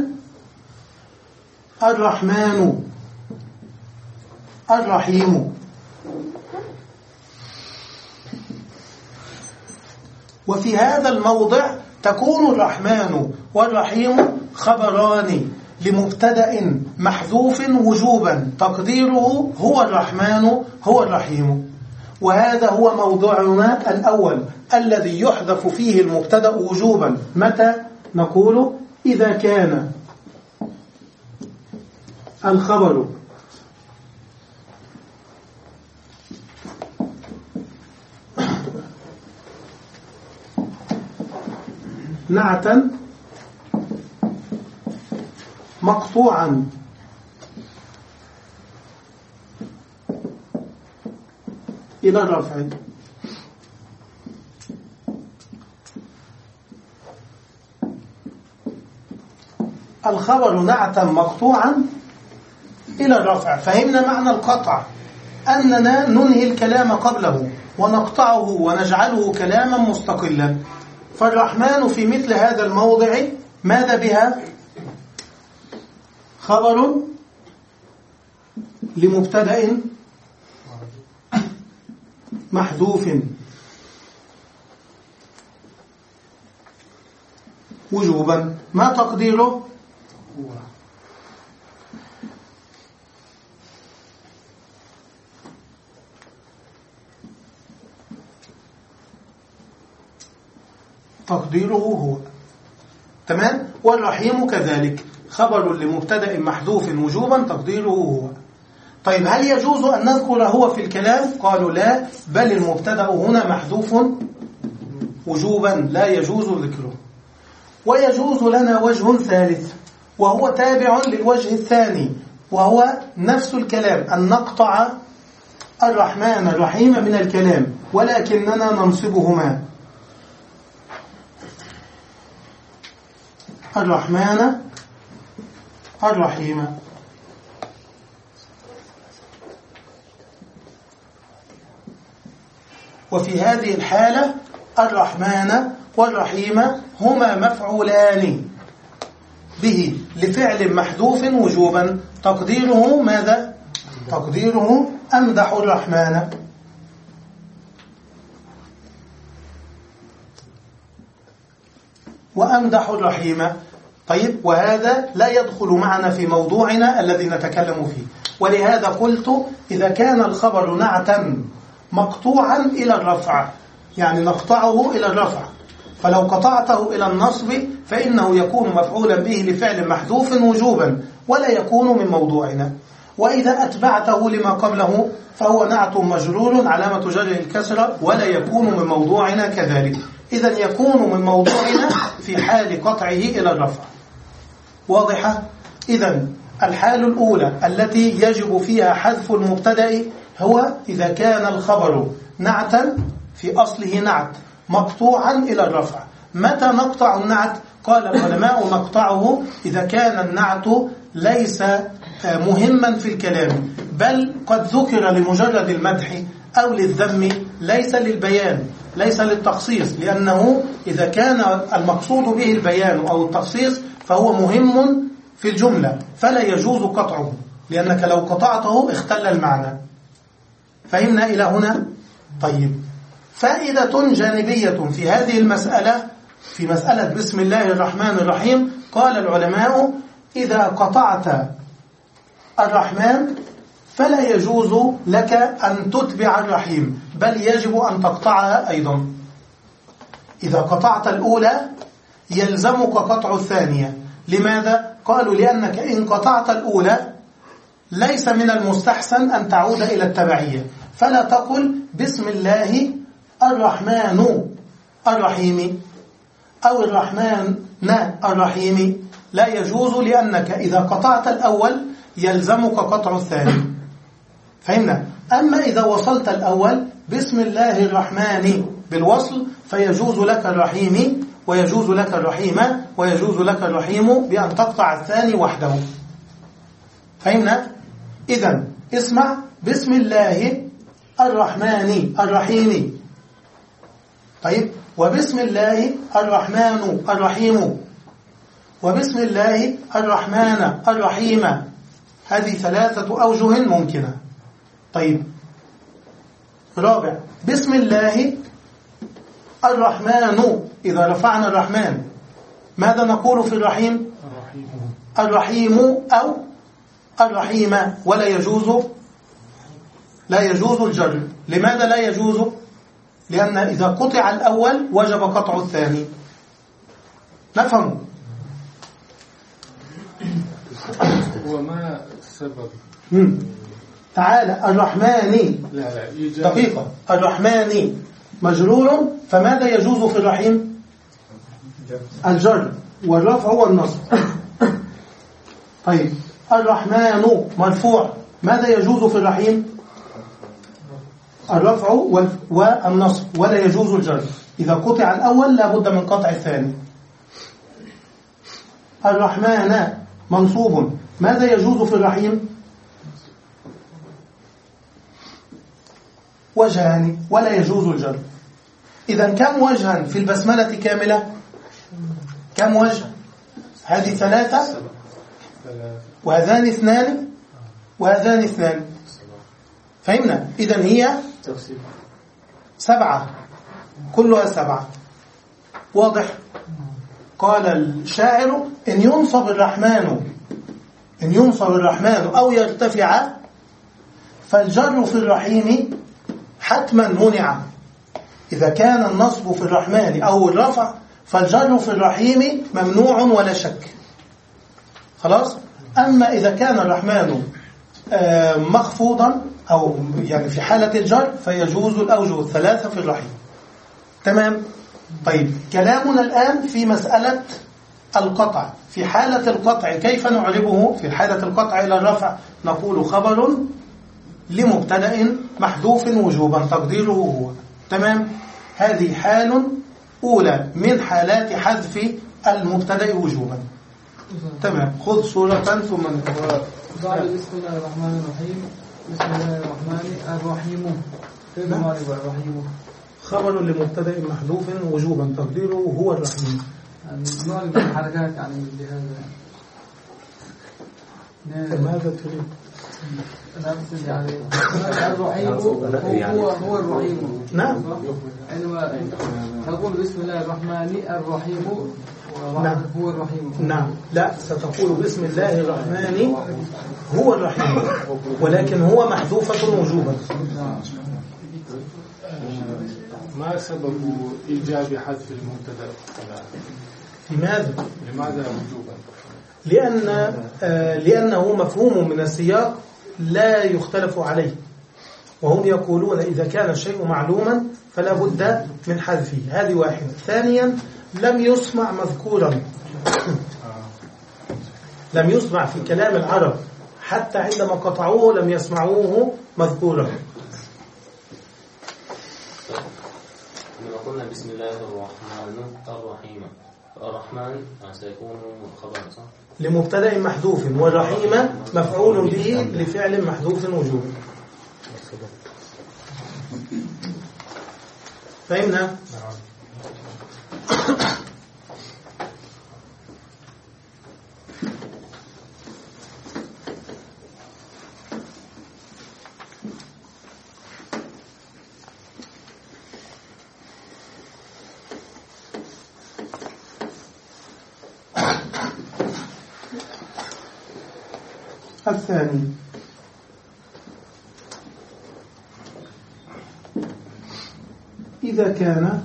الرحمن الرحيم. وفي هذا الموضع تكون الرحمن والرحيم خبران لمبتدأ محذوف وجوبا تقديره هو الرحمن هو الرحيم. وهذا هو موضوعنا الأول الذي يحذف فيه المبتدأ وجوبا. متى؟ نقول إذا كان الخبر نعتا مقطوعا إلى الرفع. الخبر نعتا مقطوعا إلى الرفع. فهمنا معنى القطع، أننا ننهي الكلام قبله ونقطعه ونجعله كلاما مستقلا. فالرحمن في مثل هذا الموضع ماذا بها؟ خبر لمبتدأ محذوف وجوبا ما تقديره؟ تقديره هو. تمام. والرحيم كذلك خبر لمبتدأ محذوف وجوبا تقديره هو. طيب هل يجوز أن نذكر هو في الكلام؟ قالوا لا، بل المبتدأ هنا محذوف وجوبا لا يجوز ذكره. ويجوز لنا وجه ثالث وهو تابع للوجه الثاني، وهو نفس الكلام، أن نقطع الرحمن الرحيم من الكلام ولكننا ننصبهما. الرحمن الرحيم. وفي هذه الحالة الرحمن والرحيم هما مفعولان به لفعل محذوف وجوبا تقديره ماذا؟ تقديره أمدح الرحمن. وأمدح الرحيم. طيب وهذا لا يدخل معنا في موضوعنا الذي نتكلم فيه، ولهذا قلت إذا كان الخبر نعتا مقطوعا إلى الرفع، يعني نقطعه إلى الرفع، فلو قطعته إلى النصب فإنه يكون مفعولا به لفعل محذوف وجوبا ولا يكون من موضوعنا. وإذا أتبعته لما قبله فهو نعت مجرور علامة جره الكسرة ولا يكون من موضوعنا كذلك. إذن يكون من موضوعنا في حال قطعه إلى الرفع. واضحة؟ إذن الحال الأولى التي يجب فيها حذف المبتدأ هو إذا كان الخبر نعتا في أصله نعت مقطوعا إلى الرفع. متى نقطع النعت؟ قال العلماء نقطعه إذا كان النعت ليس مهما في الكلام، بل قد ذكر لمجرد المدح أو للذم، ليس للبيان، ليس للتخصيص، لأنه إذا كان المقصود به البيان أو التخصيص فهو مهم في الجملة فلا يجوز قطعه، لأنك لو قطعته اختل المعنى. فهمنا إلى هنا؟ طيب، فائدة جانبية في هذه المسألة، في مسألة بسم الله الرحمن الرحيم، قال العلماء إذا قطعت الرحمن فلا يجوز لك أن تتبع الرحيم، بل يجب أن تقطعها أيضا. إذا قطعت الأولى يلزمك قطع الثانية. لماذا؟ قالوا لأنك إن قطعت الأولى ليس من المستحسن أن تعود إلى التبعية، فلا تقل بسم الله الرحمن الرحيم أو الرحمن الرحيم، لا يجوز، لأنك إذا قطعت الأول يلزمك قطع الثاني. فهمنا؟ أما إذا وصلت الأول بسم الله الرحمن بالوصل فيجوز لك الرحيم ويجوز لك الرحيم ويجوز لك الرحيم بأن تقطع الثاني وحده. فهمنا؟ إذن اسمع بسم الله الرحمن الرحيم. طيب، وبسم الله الرحمن الرحيم، وبسم الله الرحمن الرحيم، هذه ثلاثة أوجه ممكنة. طيب، رابع بسم الله الرحمن، إذا رفعنا الرحمن ماذا نقول في الرحيم؟ الرحيم أو الرحيم، ولا يجوز لا يجوز الجر. لماذا لا يجوز؟ لأن إذا قطع الأول وجب قطع الثاني. نفهم؟ وما السبب؟ تعالى الرحمن، لا لا دقيقة، الرحمن مجرور، فماذا يجوز في الرحيم؟ الجر والرفع والنصب. طيب، الرحمن مرفوع، ماذا يجوز في الرحيم؟ الرفع والنصب ولا يجوز الجر. إذا قطع الأول لا بد من قطع الثاني. الرحمن منصوب، ماذا يجوز في الرحيم؟ وجهان ولا يجوز الجر. إذا كم وجها في البسملة كاملة؟ كم وجه؟ هذه ثلاثة وهذان اثنان. وهذان اثنان. فهمنا؟ إذن هي سبعة، كلها سبعة. واضح؟ قال الشاعر إن ينصب الرحمن إن ينصب الرحمن أو يرتفع فالجر في الرحيم حتما منع. إذا كان النصب في الرحمن أو الرفع فالجر في الرحيم ممنوع ولا شك. خلاص؟ أما إذا كان الرحمن مخفوضا أو يعني في حالة الجر فيجوز الأوجه الثلاثة في الرحيم. تمام؟ طيب، كلامنا الآن في مسألة القطع. في حالة القطع كيف نعربه؟ في حالة القطع إلى الرفع نقول خبر لمبتدأ محذوف وجوبا تقديره هو. تمام؟ هذه حال أولى من حالات حذف المبتدأ وجوبا. تمام. خذ صورة ثم نقرأ. بعد بسم الله الرحمن الرحيم. بسم الله الرحمن الرحيم. كيف نعرف الرحيم؟ خبر لمبتدأ محذوف وجوبا تقديره هو الرحيم. نعرف الحركات يعني بهذا. ماذا تريد؟ يعني الرحيم هو هو الرحيم. نعم. عندما تقول بسم الله الرحمن الرحيم نعم. هو الرحيم. نعم. لا، ستقول بسم الله الرحمن هو الرحيم، ولكن هو محذوفة وجوبا. ما سبب إيجاب حذف المبتدأ؟ لماذا؟ لماذا وجوبا؟ لأن آه لأنه مفهوم من السياق لا يختلف عليه، وهم يقولون إذا كان الشيء معلوما فلا بد من حذفه. هذه واحدة. ثانيا، لم يسمع مذكورا لم يسمع في كلام العرب حتى عندما قطعوه لم يسمعوه مذكورا. لما قلنا بسم الله الرحمن الرحيم، الرحمن سيكون خبر صح؟ لمبتدأ محذوف، والرحيم مفعول به لفعل محذوف وجوبا. فهمنا؟ الثاني، إذا كان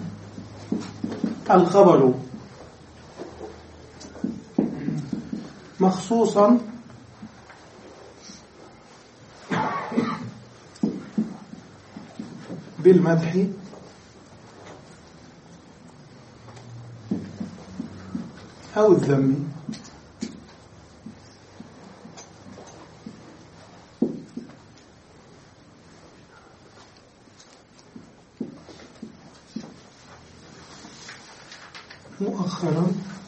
الخبر مخصوصا بالمدح أو الذم مؤخرا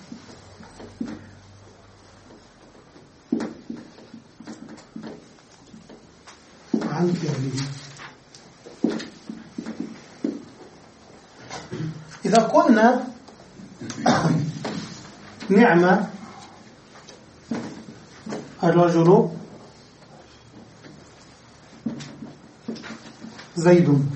عن فعله. إذا قلنا نعم الرجل زيد،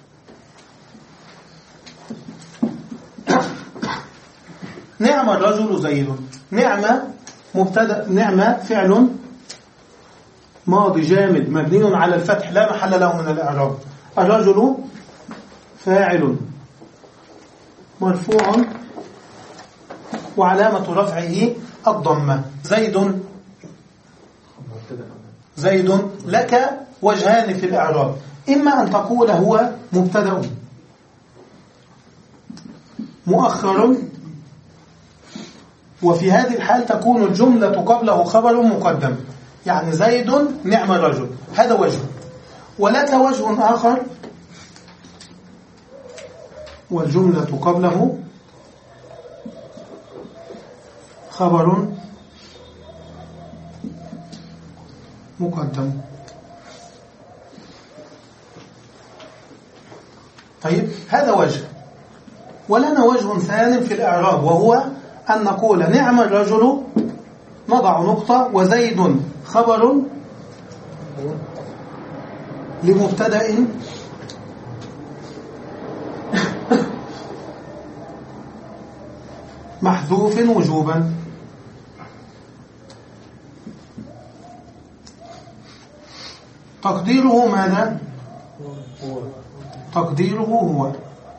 نعم الرجل زيد، نعم مبتدأ، نعم فعل ماضي جامد مبني على الفتح لا محل له من الإعراب. الرجل فاعل مرفوع وعلامة رفعه الضمة. زيد زيد لك وجهان في الإعراب، إما أن تقول هو مبتدأ مؤخر، وفي هذه الحال تكون الجملة قبله خبر مقدم، يعني زيد نعم الرجل، هذا وجه. ولك وجه آخر والجملة قبله خبر مقدم. طيب، هذا وجه. ولنا وجه ثاني في الإعراب، وهو أن نقول نعم الرجل نضع نقطة وزيد خبر لمبتدأ محذوف وجوبا. تقديره ماذا؟ تقديره هو.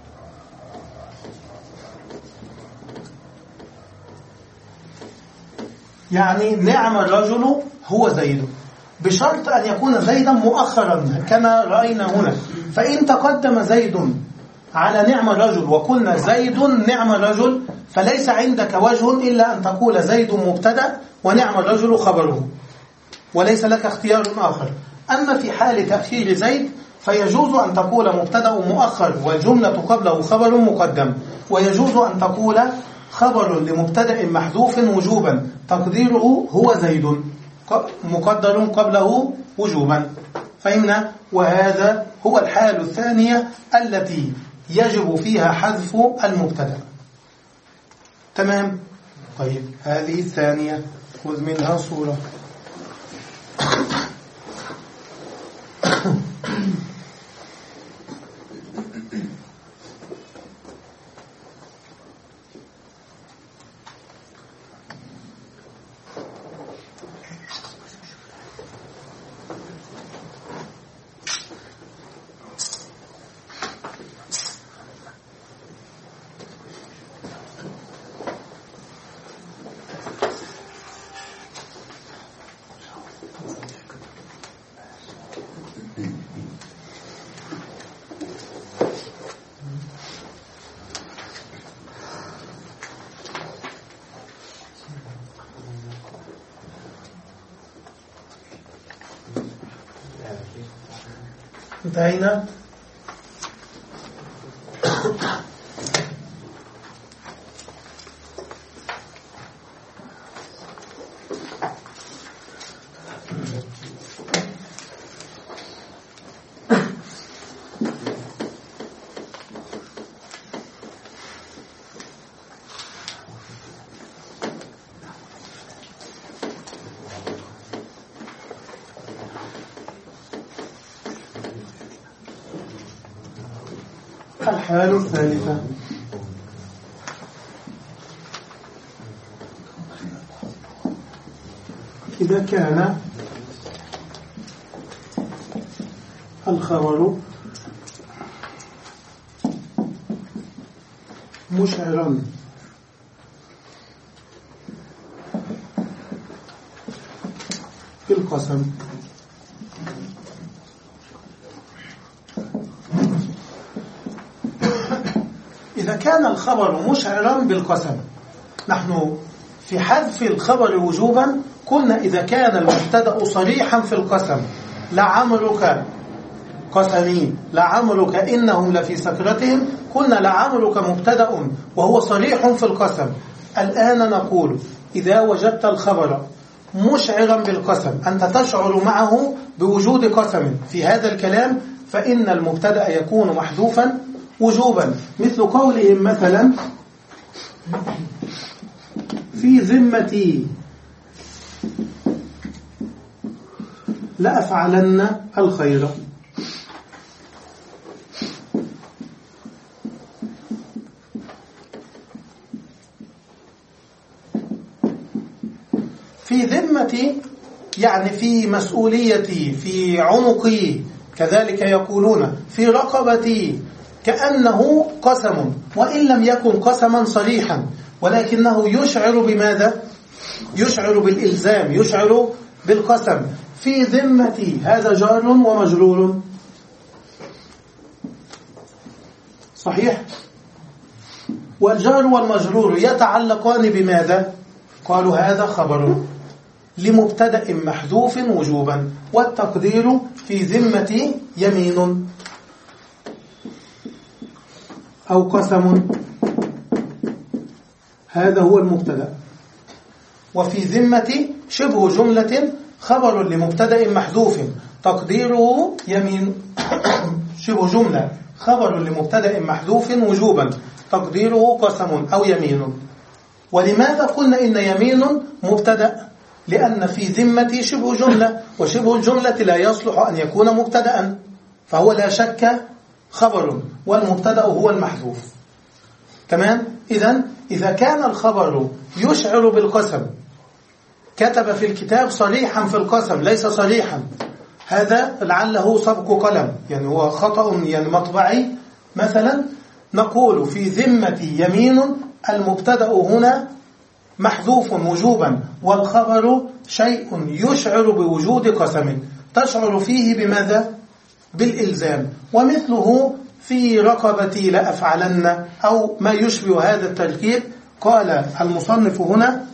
يعني نعم الرجل هو زيد، بشرط أن يكون زيدا مؤخرا كما رأينا هنا. فإن تقدم زيد على نعم الرجل وقلنا زيد نعم الرجل، فليس عندك وجه إلا أن تقول زيد مبتدأ ونعم الرجل خبره، وليس لك اختيار آخر. أما في حال تأخير زيد فيجوز أن تقول مبتدأ مؤخر والجملة قبله خبر مقدم، ويجوز أن تقول خبر لمبتدأ محذوف وجوبا تقديره هو زيد مقدر قبله وجوبا. فهمنا؟ وهذا هو الحال الثانية التي يجب فيها حذف المبتدأ. تمام؟ طيب هذه الثانية خذ منها صورة. انتهينا. الحالة الثالثة إذا كان الخبر مشعرا بالقسم إذا كان الخبر مشعرا بالقسم، نحن في حذف الخبر وجوبا قلنا إذا كان المبتدأ صريحا في القسم، لعمرك قسمين، لعمرك إنهم لفي سكرتهم، قلنا لعمرك مبتدأ وهو صريح في القسم. الآن نقول إذا وجدت الخبر مشعرا بالقسم، أنت تشعر معه بوجود قسم في هذا الكلام، فإن المبتدأ يكون محذوفا وجوبا، مثل قولهم مثلا في ذمتي لأفعلن الخير. في ذمتي يعني في مسؤوليتي، في عنقي، كذلك يقولون في رقبتي، كأنه قسم وإن لم يكن قسما صريحا، ولكنه يشعر بماذا؟ يشعر بالإلزام، يشعر بالقسم. في ذمتي هذا جار ومجرور، صحيح؟ والجار والمجرور يتعلقان بماذا؟ قالوا هذا خبر لمبتدأ محذوف وجوبا، والتقدير في ذمتي يمين أو قسم، هذا هو المبتدأ. وفي ذمة شبه جملة خبر لمبتدأ محذوف تقديره يمين شبه جملة خبر لمبتدأ محذوف وجوبا تقديره قسم أو يمين. ولماذا قلنا إن يمين مبتدأ؟ لأن في ذمتي شبه جملة، وشبه الجملة لا يصلح أن يكون مبتدأ، فهو لا شك خبر، والمبتدأ هو المحذوف. تمام؟ إذن إذا كان الخبر يشعر بالقسم، كتب في الكتاب صريحا في القسم ليس صريحا، هذا لعله سبق قلم، يعني هو خطأ يعني مطبعي مثلا، نقول في ذمتي يمين، المبتدأ هنا محذوف وجوبا، والخبر شيء يشعر بوجود قسم تشعر فيه بماذا؟ بالإلزام. ومثله في رقبتي لأفعلن أو ما يشبه هذا التركيب. قال المصنف هنا: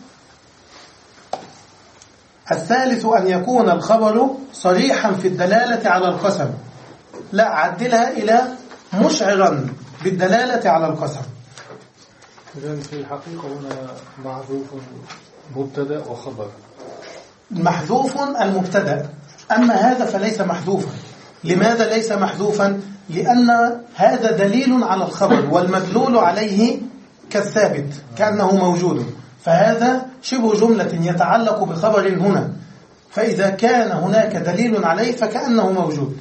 الثالث أن يكون الخبر صريحا في الدلالة على القسم، لا عدلها إلى مشعرا بالدلالة على القسم. إذن في الحقيقة هنا محذوف مبتدأ وخبر. محذوف المبتدأ، أما هذا فليس محذوفا. لماذا ليس محذوفا؟ لأن هذا دليل على الخبر، والمدلول عليه كالثابت كأنه موجود، فهذا شبه جملة يتعلق بخبر هنا، فإذا كان هناك دليل عليه فكأنه موجود.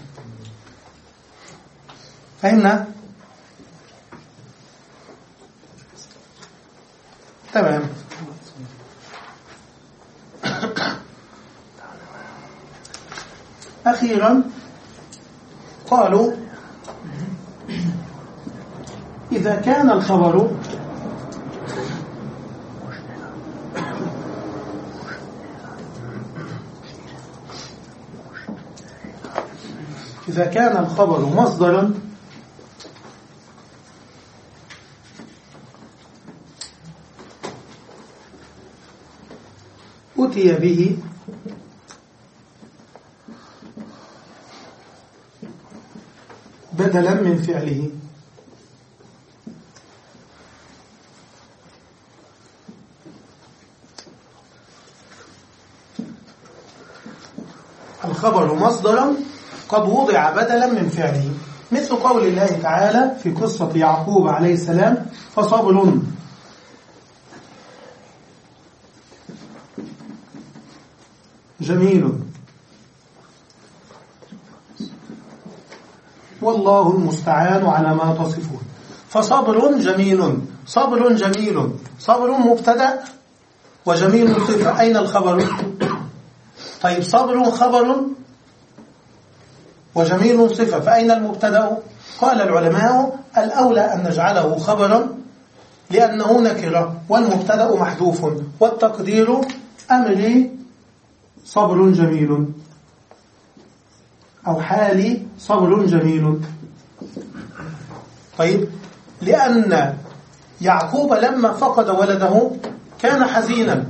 فهمنا؟ تمام. أخيرا قالوا: إذا كان الخبر إذا كان الخبر مصدرا أتي به بدلا من فعله. الخبر مصدرا قد وضع بدلا من فعله، مثل قول الله تعالى في قصة يعقوب عليه السلام: فصبر جميل والله المستعان على ما تصفون. فصبر جميل، صبر جميل، صبر مبتدأ وجميل صفة. أين الخبر؟ طيب صبر خبر وجميل صفة، فأين المبتدأ؟ قال العلماء: الأولى أن نجعله خبرا لأنه نكرة، والمبتدأ محذوف، والتقدير أمري صبر جميل، أو حالي صبر جميل. طيب، لأن يعقوب لما فقد ولده كان حزينا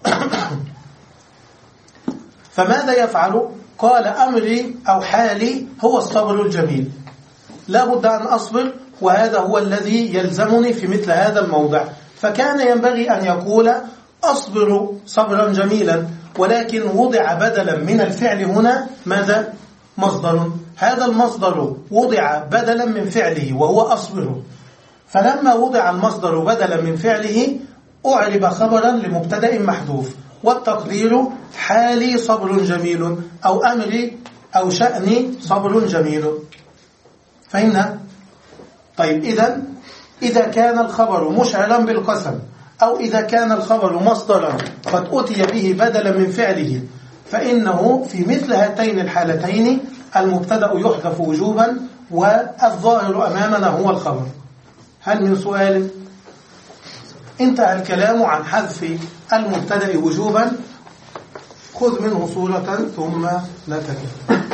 فماذا يفعل؟ قال: أمري أو حالي هو الصبر الجميل، لا بد أن أصبر، وهذا هو الذي يلزمني في مثل هذا الموضع. فكان ينبغي أن يقول: أصبر صبرا جميلا، ولكن وضع بدلا من الفعل هنا ماذا؟ مصدر. هذا المصدر وضع بدلا من فعله وهو أصبر، فلما وضع المصدر بدلا من فعله أعرب خبرا لمبتدأ محذوف، والتقدير حالي صبر جميل، أو أمري أو شأني صبر جميل. فهمنا؟ طيب، إذا إذا كان الخبر مشعرا بالقسم، أو إذا كان الخبر مصدرا قد أتي به بدلا من فعله، فإنه في مثل هاتين الحالتين المبتدأ يحذف وجوبا، والظاهر أمامنا هو الخبر. هل من سؤال؟ انتهى الكلام عن حذف المبتدأ وجوبا. خذ منه صورة ثم لا تكلم.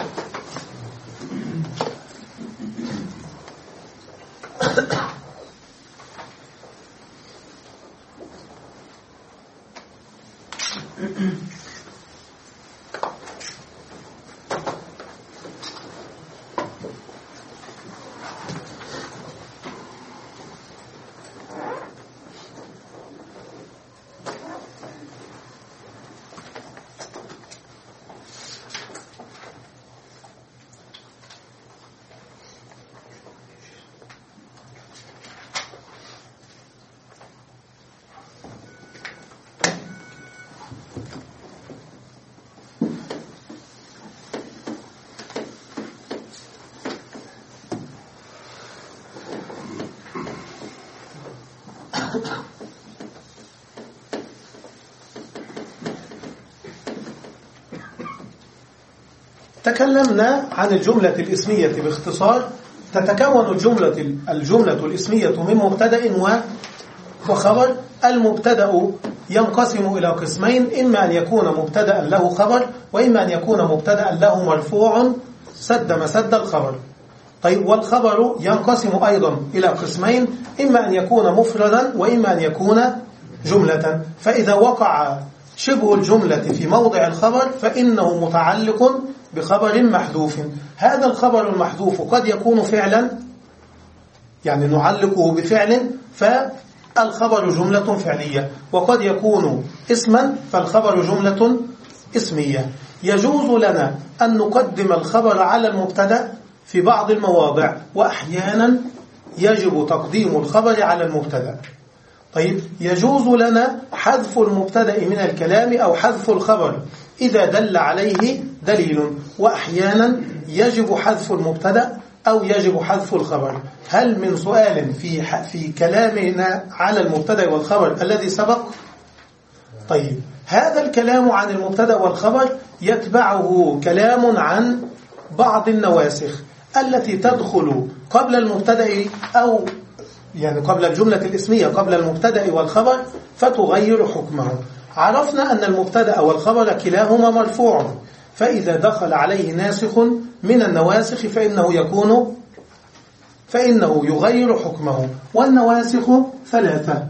تكلمنا عن الجملة الاسمية باختصار. تتكون الجملة الجملة الاسمية من مبتدأ وخبر. المبتدأ ينقسم إلى قسمين، إما أن يكون مبتدأ له خبر، وإما أن يكون مبتدأ له مرفوع سد مسد الخبر. طيب، والخبر ينقسم أيضا إلى قسمين، إما أن يكون مفردا وإما أن يكون جملة. فإذا وقع شبه الجملة في موضع الخبر فإنه متعلق بخبر محذوف. هذا الخبر المحذوف قد يكون فعلا، يعني نعلقه بفعل فالخبر جملة فعلية، وقد يكون اسما فالخبر جملة اسمية. يجوز لنا أن نقدم الخبر على المبتدأ في بعض المواضع، وأحيانا يجب تقديم الخبر على المبتدأ. طيب، يجوز لنا حذف المبتدأ من الكلام أو حذف الخبر إذا دل عليه دليل، وأحيانا يجب حذف المبتدأ أو يجب حذف الخبر. هل من سؤال في في كلامنا على المبتدأ والخبر الذي سبق؟ طيب، هذا الكلام عن المبتدأ والخبر يتبعه كلام عن بعض النواسخ التي تدخل قبل المبتدأ أو يعني قبل الجملة الاسمية قبل المبتدأ والخبر فتغير حكمه. عرفنا أن المبتدأ والخبر كلاهما مرفوع، فإذا دخل عليه ناسخ من النواسخ فإنه يكون فإنه يغير حكمه. والنواسخ ثلاثة: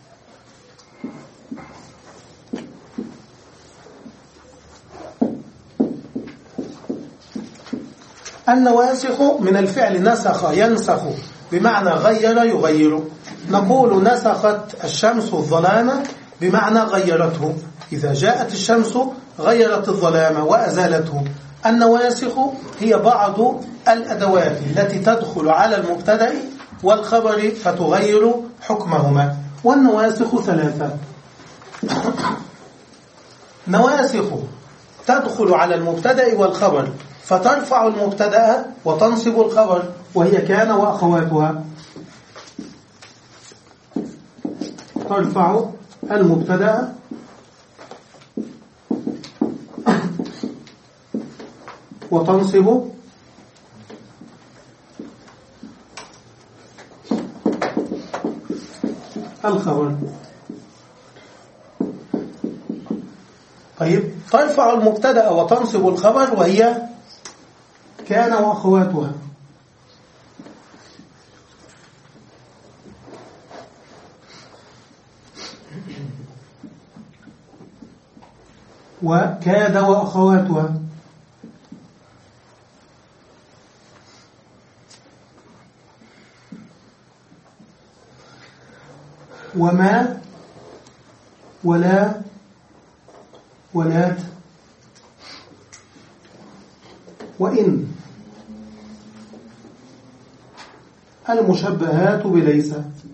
النواسخ من الفعل نسخ ينسخ بمعنى غير يغير. نقول نسخت الشمس الظلام بمعنى غيرته، إذا جاءت الشمس غيرت الظلام وأزالته. النواسخ هي بعض الأدوات التي تدخل على المبتدأ والخبر فتغير حكمهما. والنواسخ ثلاثة: نواسخ تدخل على المبتدأ والخبر فترفع المبتدأ وتنصب الخبر، وهي كان وأخواتها. ترفع المبتدأ وتنصب الخبر. طيب، ترفع المبتدأ وتنصب الخبر وهي كان وأخواتها. وكاد وأخواتها. وما ولا ولات وإن. المشبهات بليس.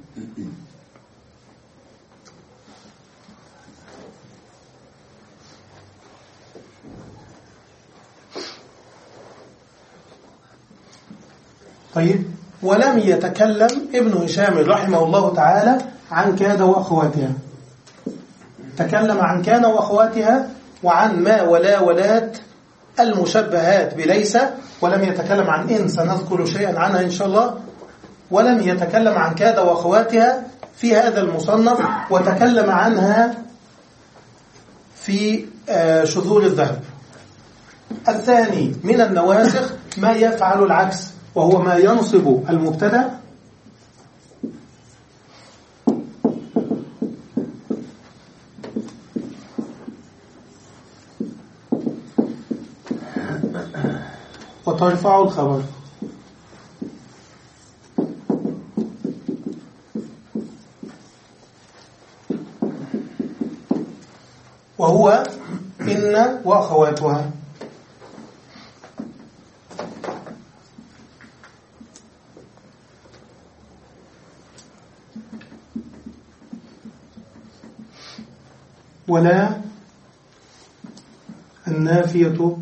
طيب، ولم يتكلم ابن هشام رحمه الله تعالى عن كاد وأخواتها. تكلم عن كان وأخواتها وعن ما ولا ولات المشبهات بليس، ولم يتكلم عن إن، سنذكر شيئا عنها إن شاء الله. ولم يتكلم عن كاد وأخواتها في هذا المصنف، وتكلم عنها في شذور الذهب. الثاني من النواسخ ما يفعل العكس، وهو ما ينصب المبتدأ وترفع الخبر. وهو إن وأخواتها. ولا النافية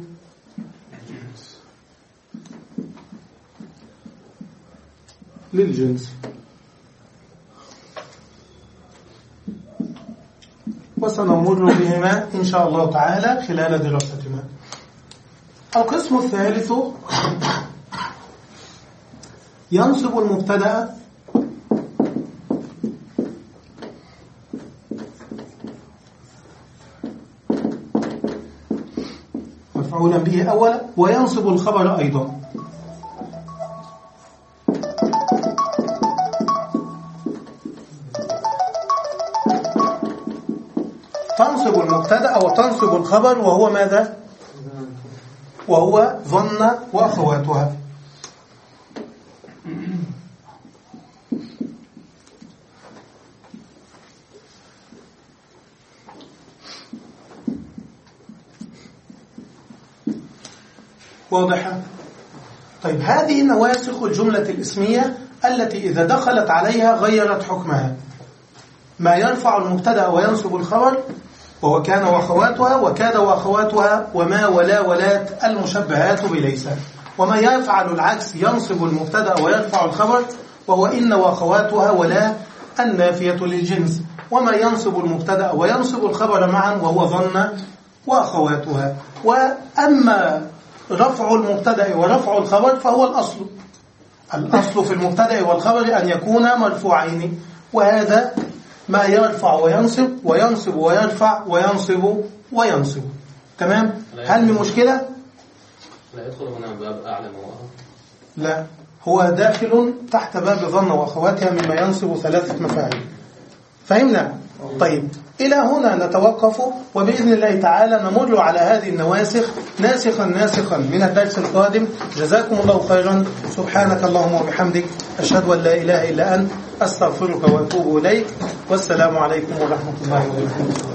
للجنس. وسنمر بهما إن شاء الله تعالى خلال دراستنا. القسم الثالث ينصب المبتدأ مفعولا به أولا وينصب الخبر أيضا. تنصب المبتدأ وتنصب الخبر وهو ماذا؟ وهو ظن وأخواتها. واضحة؟ طيب هذه نواسخ الجملة الاسمية التي إذا دخلت عليها غيرت حكمها. ما يرفع المبتدأ وينصب الخبر وهو كان وأخواتها وكاد وأخواتها وما ولا ولات المشبهات بليس. وما يفعل العكس ينصب المبتدأ ويرفع الخبر وهو إن وأخواتها ولا النافية للجنس. وما ينصب المبتدأ وينصب الخبر معا وهو ظن وأخواتها. وأما رفع المبتدأ ورفع الخبر فهو الأصل. الأصل في المبتدأ والخبر أن يكون مرفوعين، وهذا ما يرفع وينصب وينصب ويرفع وينصب وينصب. تمام؟ هل من مشكلة؟ لا يدخل هنا باب أعلم وأهم. لا، هو داخل تحت باب ظن وأخواتها مما ينصب ثلاثة مفاعيل. فهمنا؟ طيب إلى هنا نتوقف، وبإذن الله تعالى نمر على هذه النواسخ ناسخا ناسخا من الدرس القادم. جزاكم الله خيرا. سبحانك اللهم وبحمدك أشهد أن لا إله إلا أنت أستغفرك وأتوب إليك. والسلام عليكم ورحمة الله وبركاته.